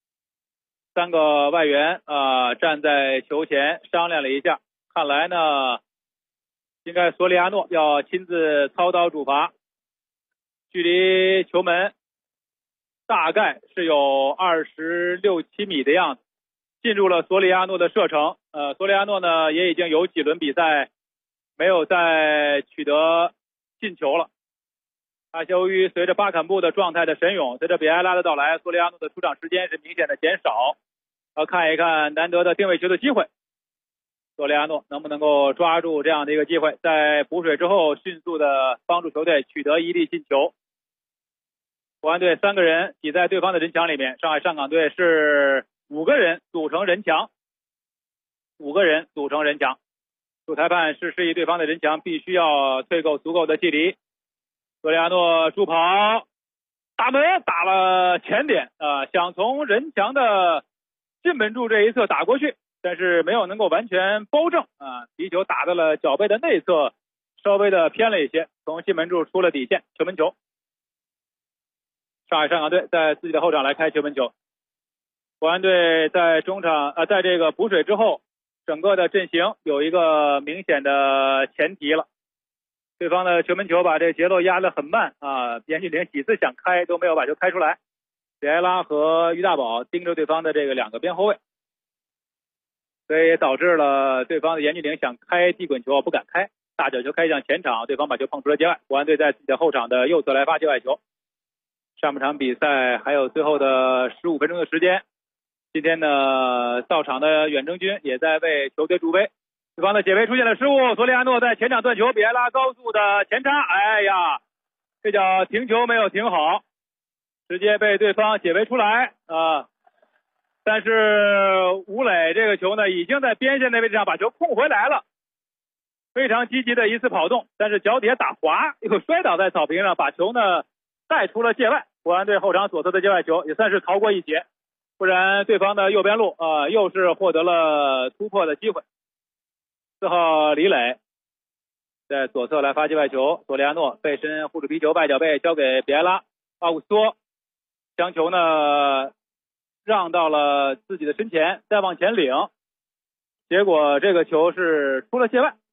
？3个外援站在球前商量了一下，看来呢应该索里亚诺要亲自操刀主罚，距离球门大概是有26、7米的样子，进入了索里亚诺的射程。索里亚诺呢也已经有几轮比赛没有再取得进球了。由于随着巴坎布的状态的神勇，随着比埃拉的到来，索里亚诺的出场时间是明显的减少。看一看难得的定位球的机会，索里亚诺能不能够抓住这样的一个机会，在补水之后迅速的帮助球队取得一粒进球。国安队3个人挤在对方的人墙里面，上海上港队是5个人组成人墙，5个人组成人墙。 主裁判是示意对方的人墙必须要退够足够的距离。索里亚诺助跑，打门打了前点想从人墙的近门柱这一侧打过去，但是没有能够完全包正皮球打到了脚背的内侧，稍微的偏了一些，从近门柱出了底线，球门球。上海上港队在自己的后场来开球门球。国安队在中场在这个补水之后，整个的阵型有一个明显的前提了。对方的球门球把这个节奏压得很慢严俊凌几次想开都没有把球开出来，比埃拉和于大宝盯着对方的这个两个边后卫，所以也导致了对方的严俊凌想开地滚球不敢开，大角球开向前场，对方把球碰出了界外。国安队在自己的后场的右侧来发界外球。上半场比赛还有最后的15分钟的时间，今天呢到场的远征军也在为球队助威。对方的解围出现了失误，索里亚诺在前场断球，比埃拉高速的前插，哎呀，这叫停球没有停好，直接被对方解围出来但是吴磊这个球呢已经在边线的位置上把球控回来了，非常积极的一次跑动，但是脚底下打滑又摔倒在草坪上，把球呢带出了界外。国安队后场左侧的界外球也算是逃过一劫，不然对方的右边路又是获得了突破的机会。4号李磊在左侧来发界外球，索里亚诺背身护住皮球，外脚背交给比埃拉，奥古斯托将球呢让到了自己的身前，再往前领，结果这个球是出了界外。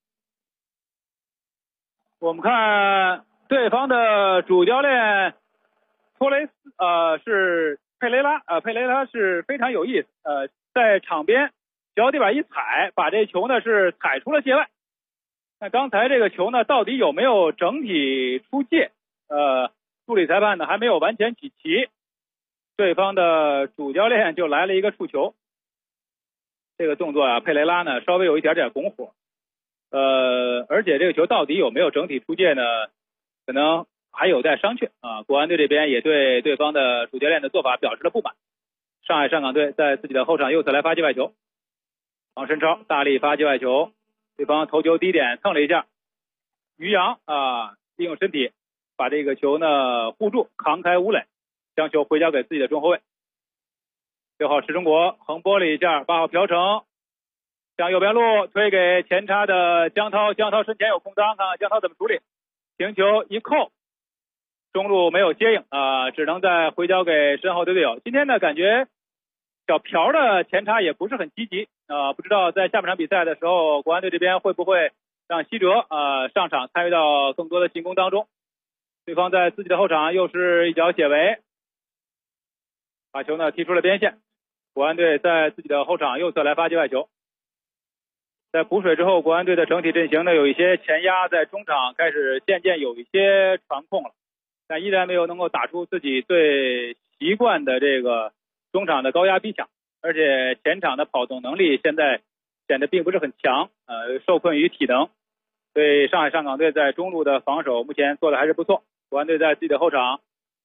我们看对方的主教练托雷斯是佩雷拉佩雷拉是非常有意思在场边脚底板一踩，把这球呢是踩出了界外。那刚才这个球呢到底有没有整体出界助理裁判呢还没有完全起旗，对方的主教练就来了一个触球。这个动作佩雷拉呢稍微有一点点拱火而且这个球到底有没有整体出界呢可能还有待商榷国安队这边也对对方的主教练的做法表示了不满。上海上港队在自己的后场右侧来发界外球，王申超大力发界外球，对方头球低点蹭了一下，于洋利用身体把这个球呢护住，扛开吴磊，将球回交给自己的中后卫。6号石中国横拨了一下，8号朴成向右边路推给前插的江涛，江涛身前有空当，看看江涛怎么处理，停球一扣，中路没有接应只能再回交给身后的队友。今天呢感觉小朴的前插也不是很积极不知道在下半场比赛的时候国安队这边会不会让西哲上场参与到更多的进攻当中。对方在自己的后场又是一脚解围，把球呢踢出了边线。国安队在自己的后场右侧来发界外球。在补水之后，国安队的整体阵型呢有一些前压，在中场开始渐渐有一些传控了，但依然没有能够打出自己最习惯的这个中场的高压逼抢，而且前场的跑动能力现在显得并不是很强受困于体能，所以上海上港队在中路的防守目前做的还是不错。国安队在自己的后场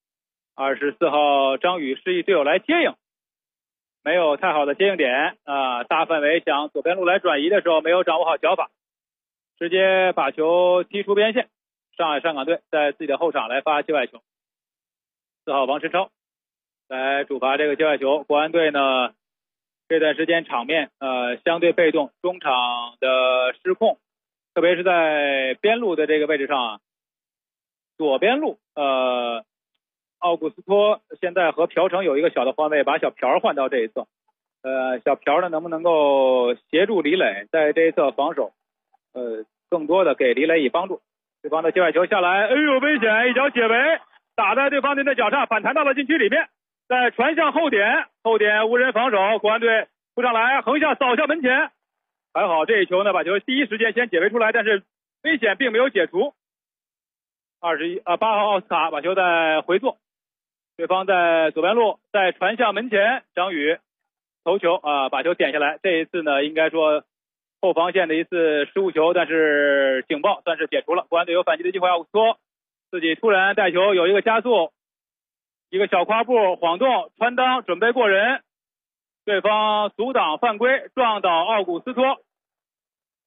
24号张宇示意队友来接应，没有太好的接应点大范围向左边路来转移的时候没有掌握好脚法，直接把球踢出边线。上海上港队在自己的后场来发界外球，4号王申超来主罚这个界外球。国安队呢这段时间场面相对被动，中场的失控，特别是在边路的这个位置上左边路奥古斯托现在和朴成有一个小的换位，把小朴换到这一侧小朴呢能不能够协助李磊在这一侧防守更多的给李磊以帮助。对方的界外球下来，哎呦危险，一脚解围打在对方队的脚上，反弹到了禁区里面，再传向后点，后点无人防守，国安队扑上来横向扫向门前，还好这一球呢把球第一时间先解围出来，但是危险并没有解除。8号奥斯卡把球再回做，对方在左边路再传向门前，张宇头球把球点下来。这一次呢应该说后防线的一次失误球，但是警报算是解除了，国安队有反击的机会。奥古斯托自己突然带球有一个加速，一个小跨步晃动穿裆准备过人，对方阻挡犯规撞倒奥古斯托，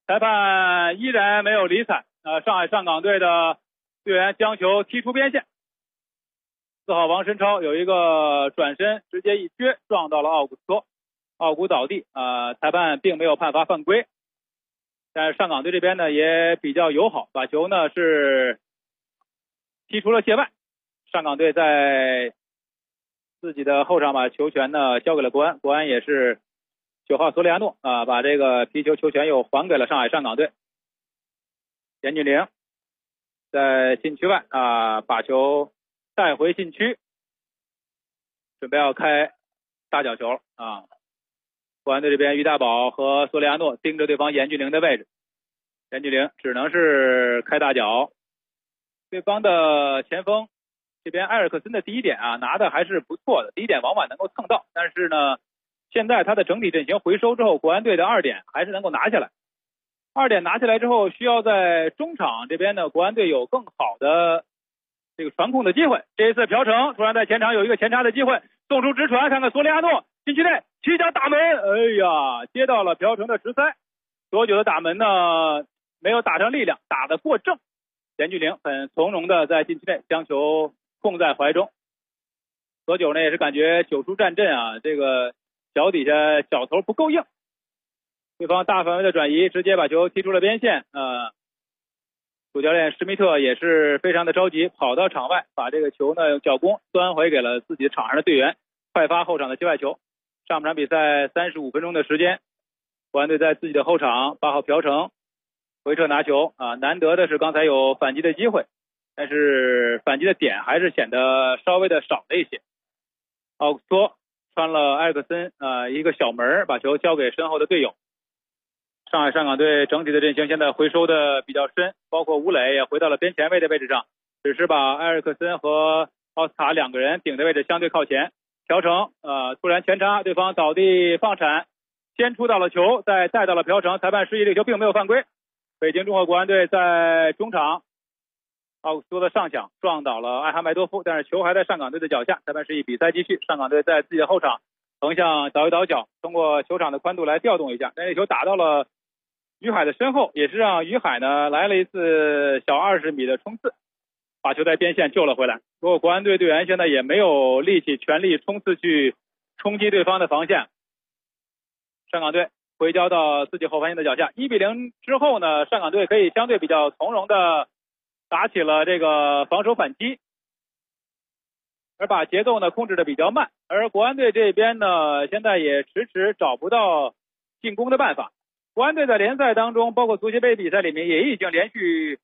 裁判依然没有理睬。上海上港队的队员将球踢出边线。4号王申超有一个转身，直接一撅撞到了奥古斯托，奥古倒地。裁判并没有判罚犯规，但是上港队这边呢也比较友好，把球呢是踢出了界外。上港队在自己的后场把球权呢交给了国安，国安也是9号索里亚诺把这个皮球球权又还给了上海上港队。严俊凌在禁区外把球带回禁区，准备要开大角球国安队这边于大宝和索里亚诺盯着对方严俊凌的位置，严俊凌只能是开大角。对方的前锋这边埃尔克森的第一点拿的还是不错的，第一点往往能够蹭到，但是呢现在他的整体阵型回收之后，国安队的2点还是能够拿下来。2点拿下来之后，需要在中场这边呢，国安队有更好的这个传控的机会。这一次朴成突然在前场有一个前插的机会，送出直传，看看索里亚诺禁区内起脚打门，接到了朴成的直塞。左九的打门呢没有打上力量，打得过正。严俊凌很从容的在禁区内将球控在怀中。左九呢也是感觉久疏战阵这个脚底下脚头不够硬，对方大范围的转移，直接把球踢出了边线。主教练施密特也是非常的着急，跑到场外把这个球呢用脚弓端回给了自己场上的队员，快发后场的界外球。上半场比赛35分钟的时间，国安队在自己的后场8号朴成回撤拿球难得的是刚才有反击的机会，但是反击的点还是显得稍微的少了一些。奥古斯托穿了埃尔克森一个小门，把球交给身后的队友。上海上港队整体的阵型现在回收的比较深，包括吴磊也回到了边前卫的位置上，只是把埃尔克森和奥斯卡2个人顶的位置相对靠前。朴成突然前插，对方倒地放铲，先出到了球，再带到了朴成，裁判示意这个球并没有犯规。北京中赫国安队在中场奥古斯托的上抢撞倒了艾哈迈多夫，但是球还在上港队的脚下，裁判示意比赛继续。上港队在自己的后场横向倒一倒脚，通过球场的宽度来调动一下，但这球打到了于海的身后，也是让于海呢来了一次小20米的冲刺，把球在边线救了回来。不过国安队队员现在也没有力气全力冲刺去冲击对方的防线。上港队回交到自己后防线的脚下，1-0之后呢，上港队可以相对比较从容的打起了这个防守反击，而把节奏呢控制的比较慢。而国安队这边呢现在也迟迟找不到进攻的办法。国安队在联赛当中，包括足协杯比赛里面也已经连续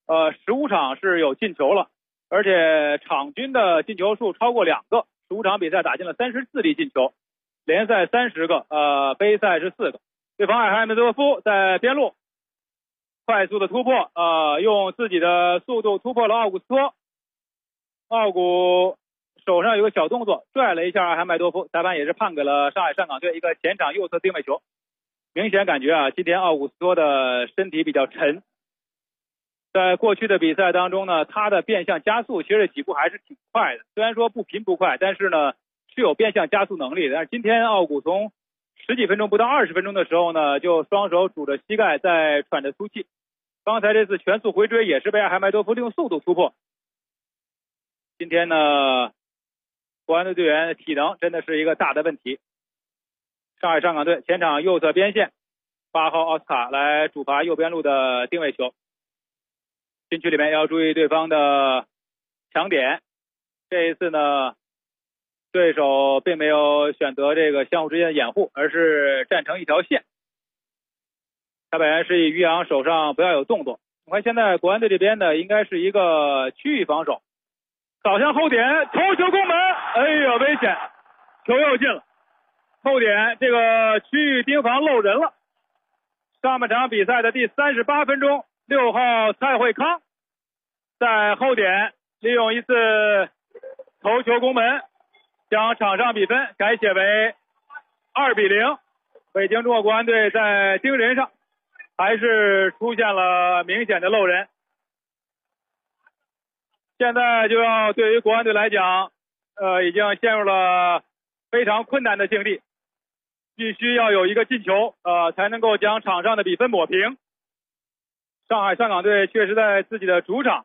15场是有进球了，而且场均的进球数超过2个，15场比赛打进了34粒进球，联赛30个杯赛是4个。对方艾哈迈多夫在边路快速的突破用自己的速度突破了奥古斯托，奥古手上有个小动作拽了一下艾哈迈多夫，裁判也是判给了上海上港队一个前场右侧定位球。明显感觉今天奥古斯托的身体比较沉，在过去的比赛当中呢，他的变向加速其实起步还是挺快的，虽然说不频不快，但是呢是有变向加速能力的。但是今天奥古从10几分钟不到20分钟的时候呢，就双手拄着膝盖在喘着粗气，刚才这次全速回追也是被艾哈迈多夫利用速度突破。今天呢国安的队员体能真的是一个大的问题。上海上港队前场右侧边线8号奥斯卡来主罚右边路的定位球，禁区里面要注意对方的抢点。这一次呢对手并没有选择这个相互之间的掩护，而是站成一条线。他本来是以于洋手上不要有动作。我看现在国安队这边呢应该是一个区域防守，扫向后点，头球攻门，危险，球又进了。后点这个区域盯防漏人了。上半场比赛的第38分钟，6号蔡慧康在后点利用一次头球攻门，将场上比分改写为2-0。北京中赫国安队在盯人上还是出现了明显的漏人。现在就要对于国安队来讲已经陷入了非常困难的境地，必须要有一个进球才能够将场上的比分抹平。 上海上港队确实在自己的主场，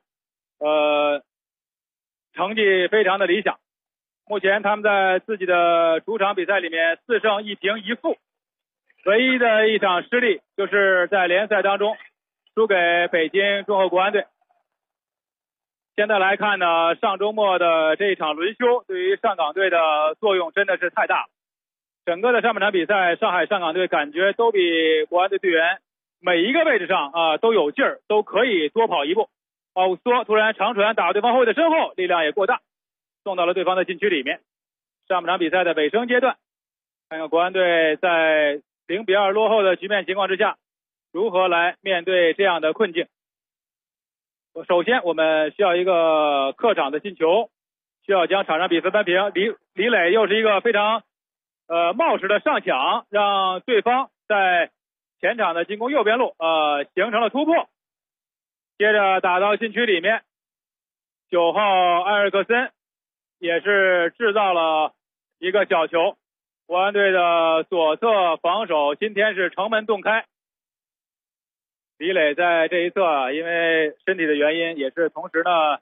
成绩非常的理想。目前他们在自己的主场比赛里面4胜1平1负，唯一的一场失利就是在联赛当中输给北京中赫国安队。现在来看呢，上周末的这一场轮休对于上港队的作用真的是太大了。整个的上半场比赛，上海上港队感觉都比国安队队员每一个位置上都有劲儿，都可以多跑一步。奥古斯托突然长传打对方后卫的身后，力量也过大，送到了对方的禁区里面。上半场比赛的尾声阶段，看看国安队在0-2落后的局面情况之下，如何来面对这样的困境。首先我们需要一个客场的进球，需要将场上比分扳平。李磊又是一个非常冒失的上抢，让对方在前场的进攻右边路形成了突破。接着打到禁区里面，9号埃尔克森也是制造了一个角球。国安队的左侧防守今天是城门洞开。李磊在这一侧因为身体的原因，也是同时呢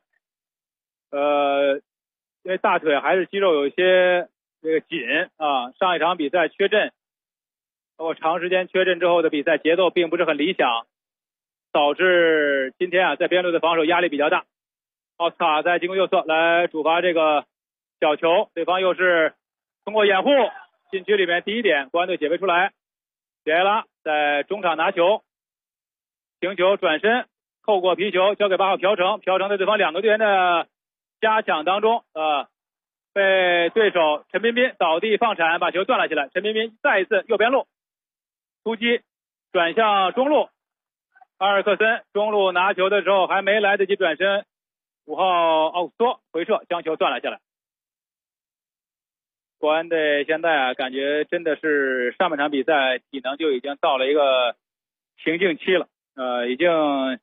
因为大腿还是肌肉有一些这个紧上一场比赛缺阵，包括长时间缺阵之后的比赛节奏并不是很理想，导致今天在边路的防守压力比较大。奥斯卡在进攻右侧来主罚这个角球，对方又是通过掩护禁区里面第一点，国安队解围出来。比埃拉在中场拿球，停球转身扣过皮球交给8号朴成，朴成在对方2个队员的加抢当中被对手陈彬彬倒地放铲把球断了起来。陈彬彬再一次右边路突击转向中路，阿尔克森中路拿球的时候还没来得及转身，5号奥古斯托回撤将球断了下来。国安队现在感觉真的是上半场比赛体能就已经到了一个瓶颈期了，已经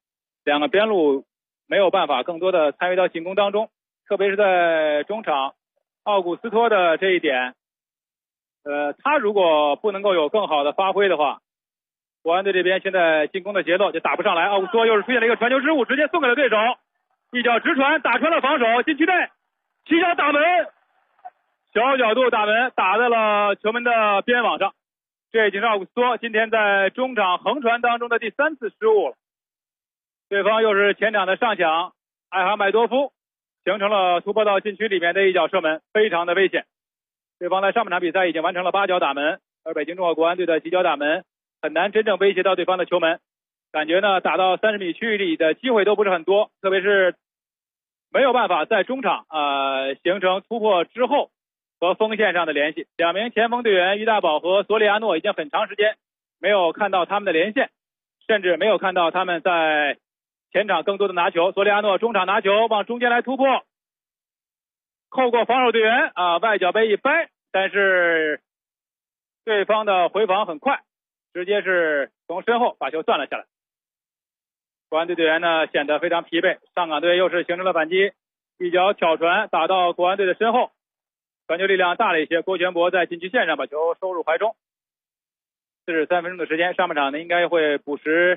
2个边路没有办法更多的参与到进攻当中，特别是在中场奥古斯托的这一点，他如果不能够有更好的发挥的话，国安队这边现在进攻的节奏就打不上来。奥古斯托又是出现了一个传球失误，直接送给了对手，一脚直传打穿了防守，禁区内起脚打门，小角度打门打在了球门的边网上。这已经是奥古斯托今天在中场横传当中的第3次失误了。对方又是前场的上抢，艾哈迈多夫形成了突破到禁区里面的一脚射门，非常的危险。对方在上半场比赛已经完成了8脚打门，而北京中赫国安队的几脚打门很难真正威胁到对方的球门，感觉呢打到30米区域里的机会都不是很多，特别是没有办法在中场形成突破之后和锋线上的联系。2名前锋队员于大宝和索里亚诺已经很长时间没有看到他们的连线，甚至没有看到他们在前场更多的拿球。索里亚诺中场拿球往中间来突破，扣过防守队员外脚背一掰，但是对方的回防很快，直接是从身后把球断了下来。国安队队员呢显得非常疲惫，上港队又是形成了反击，一脚挑传打到国安队的身后，传球力量大了一些，郭全博在禁区线上把球收入怀中。43分钟的时间，上半场呢应该会补时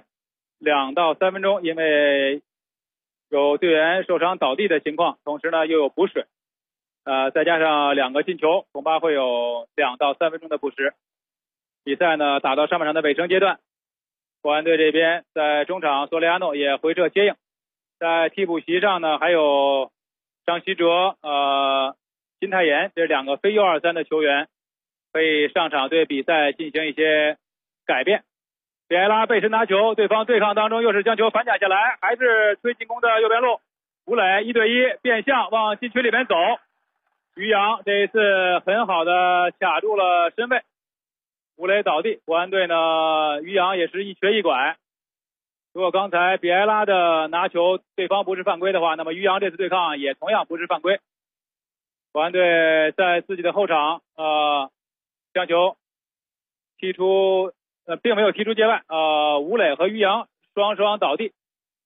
2到3分钟，因为有队员受伤倒地的情况，同时呢又有补水，再加上2个进球，恐怕会有2到3分钟的补时。比赛呢打到上半场的尾声阶段，国安队这边在中场索里亚诺也回撤接应，在替补席上呢还有张稀哲、金泰妍，这2个非 U23 的球员可以上场对比赛进行一些改变。比埃拉背身拿球，对方对抗当中又是将球反抢下来，还是推进攻的右边路，吴磊1对1变向往禁区里面走，于洋这一次很好的卡住了身位，吴磊倒地。国安队呢于洋也是一瘸一拐，如果刚才比埃拉的拿球对方不是犯规的话，那么于洋这次对抗也同样不是犯规。国安队在自己的后场将球踢出并没有踢出界外，吴磊和于洋双双倒地。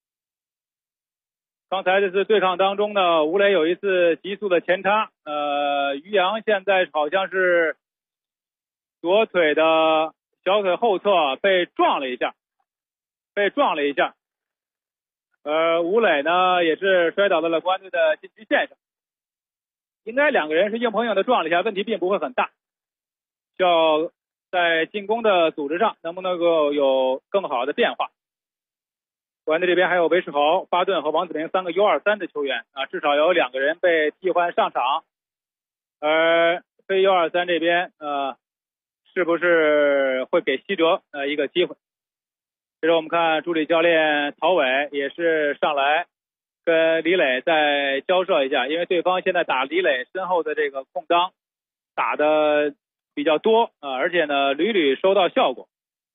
刚才这次对抗当中呢，吴磊有一次急速的前插，于洋现在好像是左腿的小腿后侧被撞了一下， 吴磊呢也是摔倒在了国安队的禁区线上。应该两个人是硬碰硬的撞了一下，问题并不会很大。需要在进攻的组织上能不能够有更好的变化。国安队这边还有韦世豪、巴顿和王子明3个 U23 的球员啊，至少有2个人被替换上场。而非 U23 这边是不是会给西哲一个机会？这时候我们看助理教练陶伟也是上来跟李磊再交涉一下，因为对方现在打李磊身后的这个空当打的比较多而且呢屡屡收到效果。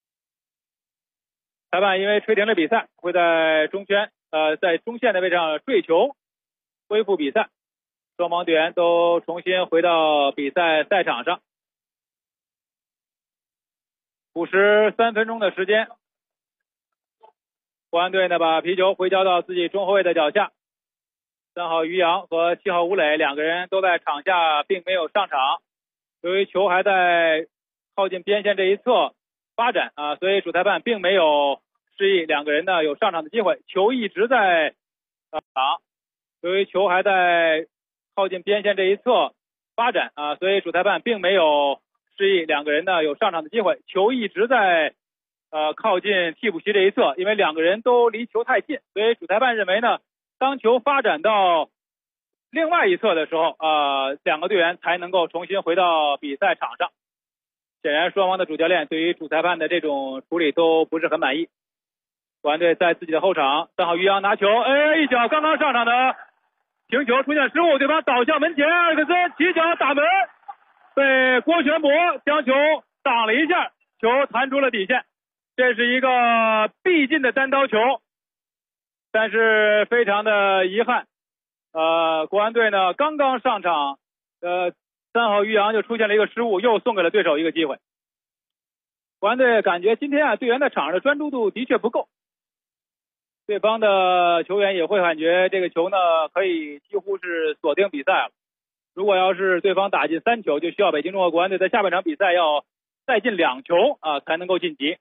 裁判因为吹停了比赛，会在中圈在中线的位置上坠球恢复比赛，双方队员都重新回到比赛赛场上。53分钟的时间，国安队呢把皮球回交到自己中后卫的脚下。3号于洋和7号吴磊2个人都在场下，并没有上场。由于球还在靠近边线这一侧发展所以主裁判并没有示意2个人呢有上场的机会，球一直在场。由于球还在靠近边线这一侧发展所以主裁判并没有示意2个人呢有上场的机会，球一直在靠近替补席这一侧，因为2个人都离球太近，所以主裁判认为呢，当球发展到另外一侧的时候2个队员才能够重新回到比赛场上。显然双方的主教练对于主裁判的这种处理都不是很满意。国安队在自己的后场，3号于洋拿球，一脚刚刚上场的停球出现失误，对方倒向门前，阿尔克森起脚打门，被郭全博将球挡了一下，球弹出了底线。这是一个必进的单刀球，但是非常的遗憾国安队呢刚刚上场3号于洋就出现了一个失误，又送给了对手一个机会。国安队感觉今天队员在场上的专注度的确不够，对方的球员也会感觉这个球呢可以几乎是锁定比赛了。如果要是对方打进3球，就需要北京中国国安队在下半场比赛要再进2球才能够晋级。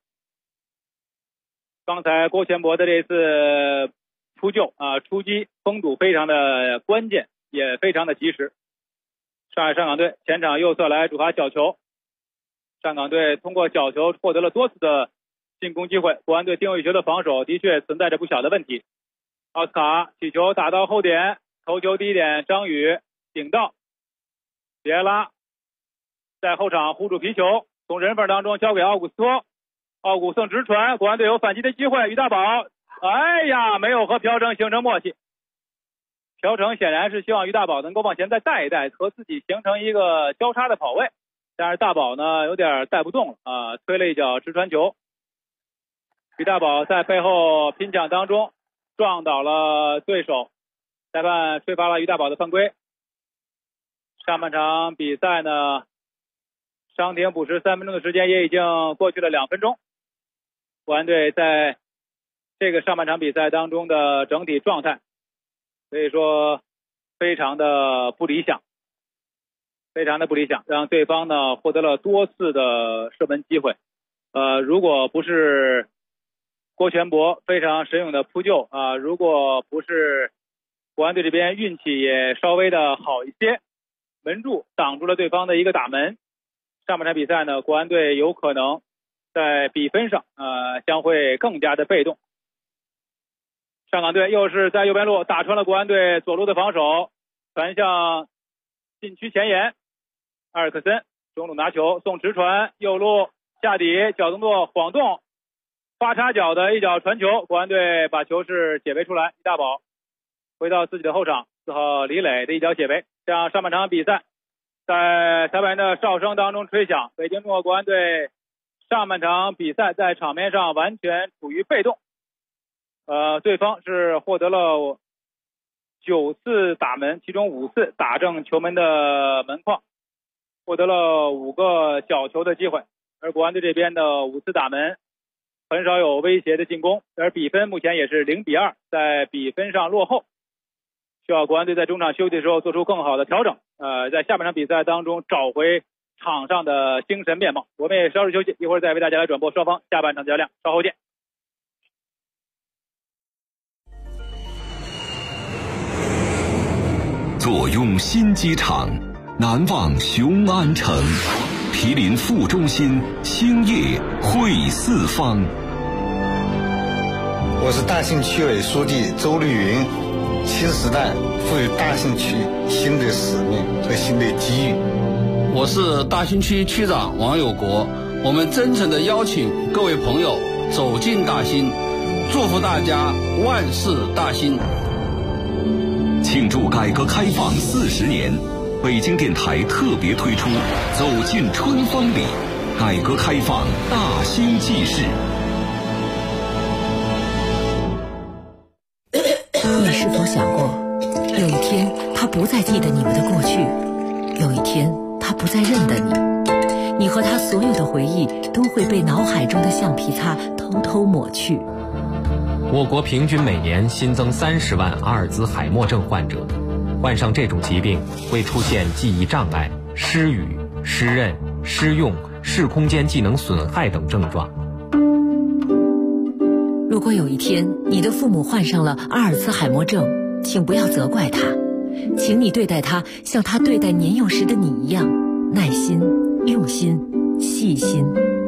刚才郭全博的这次扑救出击封堵非常的关键，也非常的及时。上海上港队前场右侧来主罚角球，上港队通过角球获得了多次的进攻机会，国安队定位球的防守的确存在着不小的问题。奥斯卡起球打到后点，头球低点，张宇顶到，别拉在后场护住皮球，从人缝当中交给奥古斯托，奥古送直传，国安队有反击的机会，于大宝没有和朴成形成默契。朴成显然是希望于大宝能够往前再带一带，和自己形成一个交叉的跑位，但是大宝呢有点带不动了推了一脚直传球。于大宝在背后拼抢当中撞倒了对手，裁判吹罚了于大宝的犯规。上半场比赛呢伤停补时3分钟的时间也已经过去了2分钟，国安队在这个上半场比赛当中的整体状态可以说非常的不理想，让对方呢获得了多次的射门机会。如果不是郭全博非常神勇的扑救如果不是国安队这边运气也稍微的好一些，门柱挡住了对方的一个打门，上半场比赛呢国安队有可能在比分上将会更加的被动。上港队又是在右边路打穿了国安队左路的防守，传向禁区前沿，阿尔克森中路拿球送直传，右路下底脚动作晃动发插脚的一脚传球，国安队把球是解围出来，于大宝回到自己的后场，4号李磊的一脚解围。这样上半场比赛在裁判的哨声当中吹响，北京中国国安队上半场比赛在场面上完全处于被动。对方是获得了9次打门，其中5次打正球门的门框，获得了5个角球的机会，而国安队这边的5次打门很少有威胁的进攻，而比分目前也是0-2，在比分上落后，需要国安队在中场休息的时候做出更好的调整，在下半场比赛当中找回场上的精神面貌。我们也稍事休息，一会儿再为大家来转播双方下半场较量，稍后见。 坐拥新机场，南望雄安城，毗邻副中心，兴业汇四方。 我是大兴区委书记周绿云。新时代赋予大兴区新的使命和新的机遇。 我是大兴区区长王有国，我们真诚地邀请各位朋友走进大兴，祝福大家万事大兴。 庆祝改革开放40年，北京电台特别推出《走进春风里》，改革开放大兴纪事。 你是否想过，有一天他不再记得你们的过去，有一天他不再认得你，你和他所有的回忆都会被脑海中的橡皮擦偷偷抹去。 我国平均每年新增30万阿尔兹海默症患者，患上这种疾病会出现记忆障碍、失语、失认、失用、视空间技能损害等症状。 如果有一天你的父母患上了阿尔茨海默症，请不要责怪他，请你对待他像他对待年幼时的你一样，耐心、用心、细心。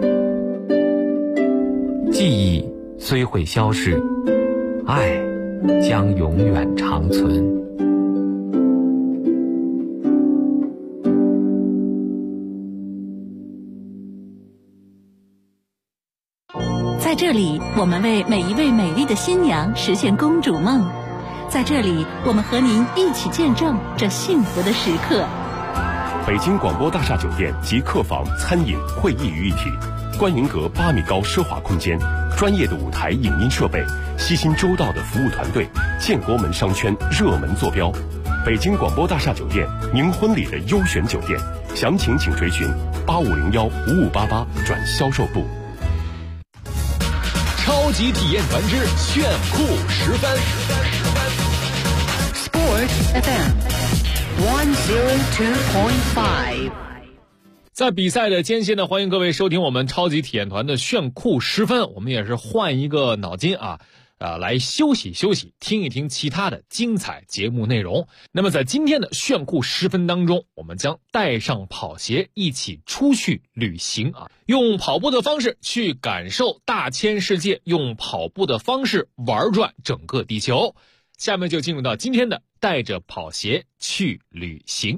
记忆虽会消逝，爱将永远长存。 在这里，我们为每一位美丽的新娘实现公主梦。在这里，我们和您一起见证这幸福的时刻。 北京广播大厦酒店集客房、餐饮、会议于一体，观云阁8米高奢华空间，专业的舞台影音设备，悉心周到的服务团队，建国门商圈热门坐标。北京广播大厦酒店，您婚礼的优选酒店，详情请垂询8501-5588转销售部。 超级体验团之炫酷10分。 Sport FM 102.5。 在比赛的间歇呢，欢迎各位收听我们超级体验团的炫酷10分。我们也是换一个脑筋来休息休息，听一听其他的精彩节目内容。那么在今天的炫酷10分当中，我们将带上跑鞋一起出去旅行用跑步的方式去感受大千世界，用跑步的方式玩转整个地球。下面就进入到今天的带着跑鞋去旅行。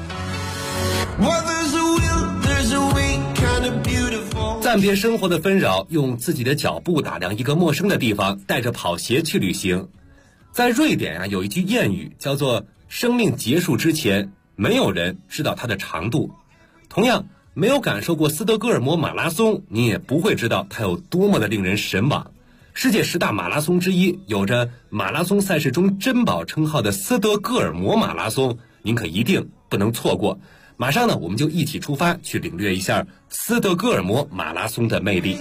暂别生活的纷扰，用自己的脚步打量一个陌生的地方，带着跑鞋去旅行。在瑞典有一句谚语叫做生命结束之前，没有人知道它的长度。同样，没有感受过斯德哥尔摩马拉松，你也不会知道它有多么的令人神往。世界10大马拉松之一，有着马拉松赛事中珍宝称号的斯德哥尔摩马拉松，您可一定不能错过。马上呢，我们就一起出发，去领略一下斯德哥尔摩马拉松的魅力。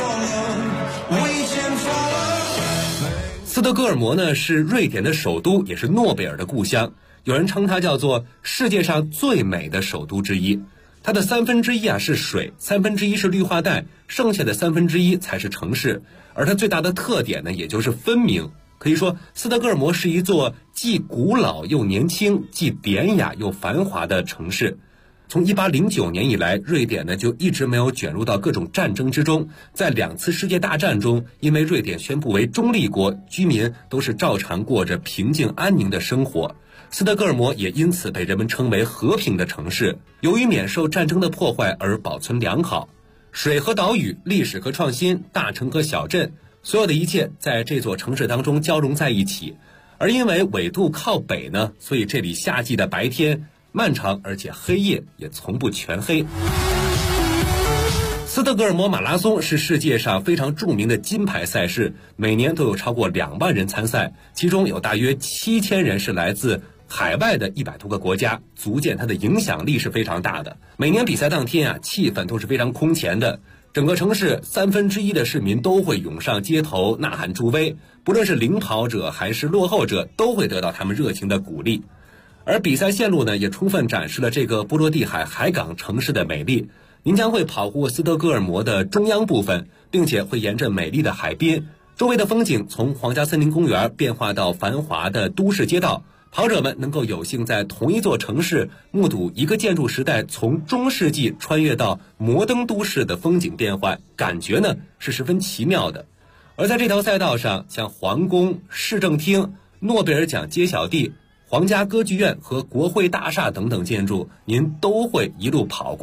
斯德哥尔摩呢，是瑞典的首都，也是诺贝尔的故乡，有人称它叫做世界上最美的首都之一。它的1/3是水，1/3是绿化带，剩下的1/3才是城市。而它最大的特点呢，也就是分明。可以说，斯德哥尔摩是一座既古老又年轻，既典雅又繁华的城市。从1809年以来，瑞典呢就一直没有卷入到各种战争之中。在2次世界大战中，因为瑞典宣布为中立国，居民都是照常过着平静安宁的生活。斯德哥尔摩也因此被人们称为和平的城市，由于免受战争的破坏而保存良好。水和岛屿，历史和创新，大城和小镇，所有的一切在这座城市当中交融在一起。而因为纬度靠北呢，所以这里夏季的白天漫长，而且黑夜也从不全黑。斯德哥尔摩马拉松是世界上非常著名的金牌赛事，每年都有超过2万人参赛，其中有大约7000人是来自海外的100多个国家，足见它的影响力是非常大的。每年比赛当天气氛都是非常空前的，整个城市1/3的市民都会涌上街头呐喊助威，不论是领跑者还是落后者，都会得到他们热情的鼓励。而比赛线路呢，也充分展示了这个波罗的海海港城市的美丽。您将会跑过斯德哥尔摩的中央部分，并且会沿着美丽的海滨，周围的风景从皇家森林公园变化到繁华的都市街道， 跑者们能够有幸在同一座城市目睹一个建筑时代从中世纪穿越到摩登都市的风景变换，感觉呢是十分奇妙的。而在这条赛道上，像皇宫、市政厅、诺贝尔奖揭晓地、皇家歌剧院和国会大厦等等建筑，您都会一路跑过。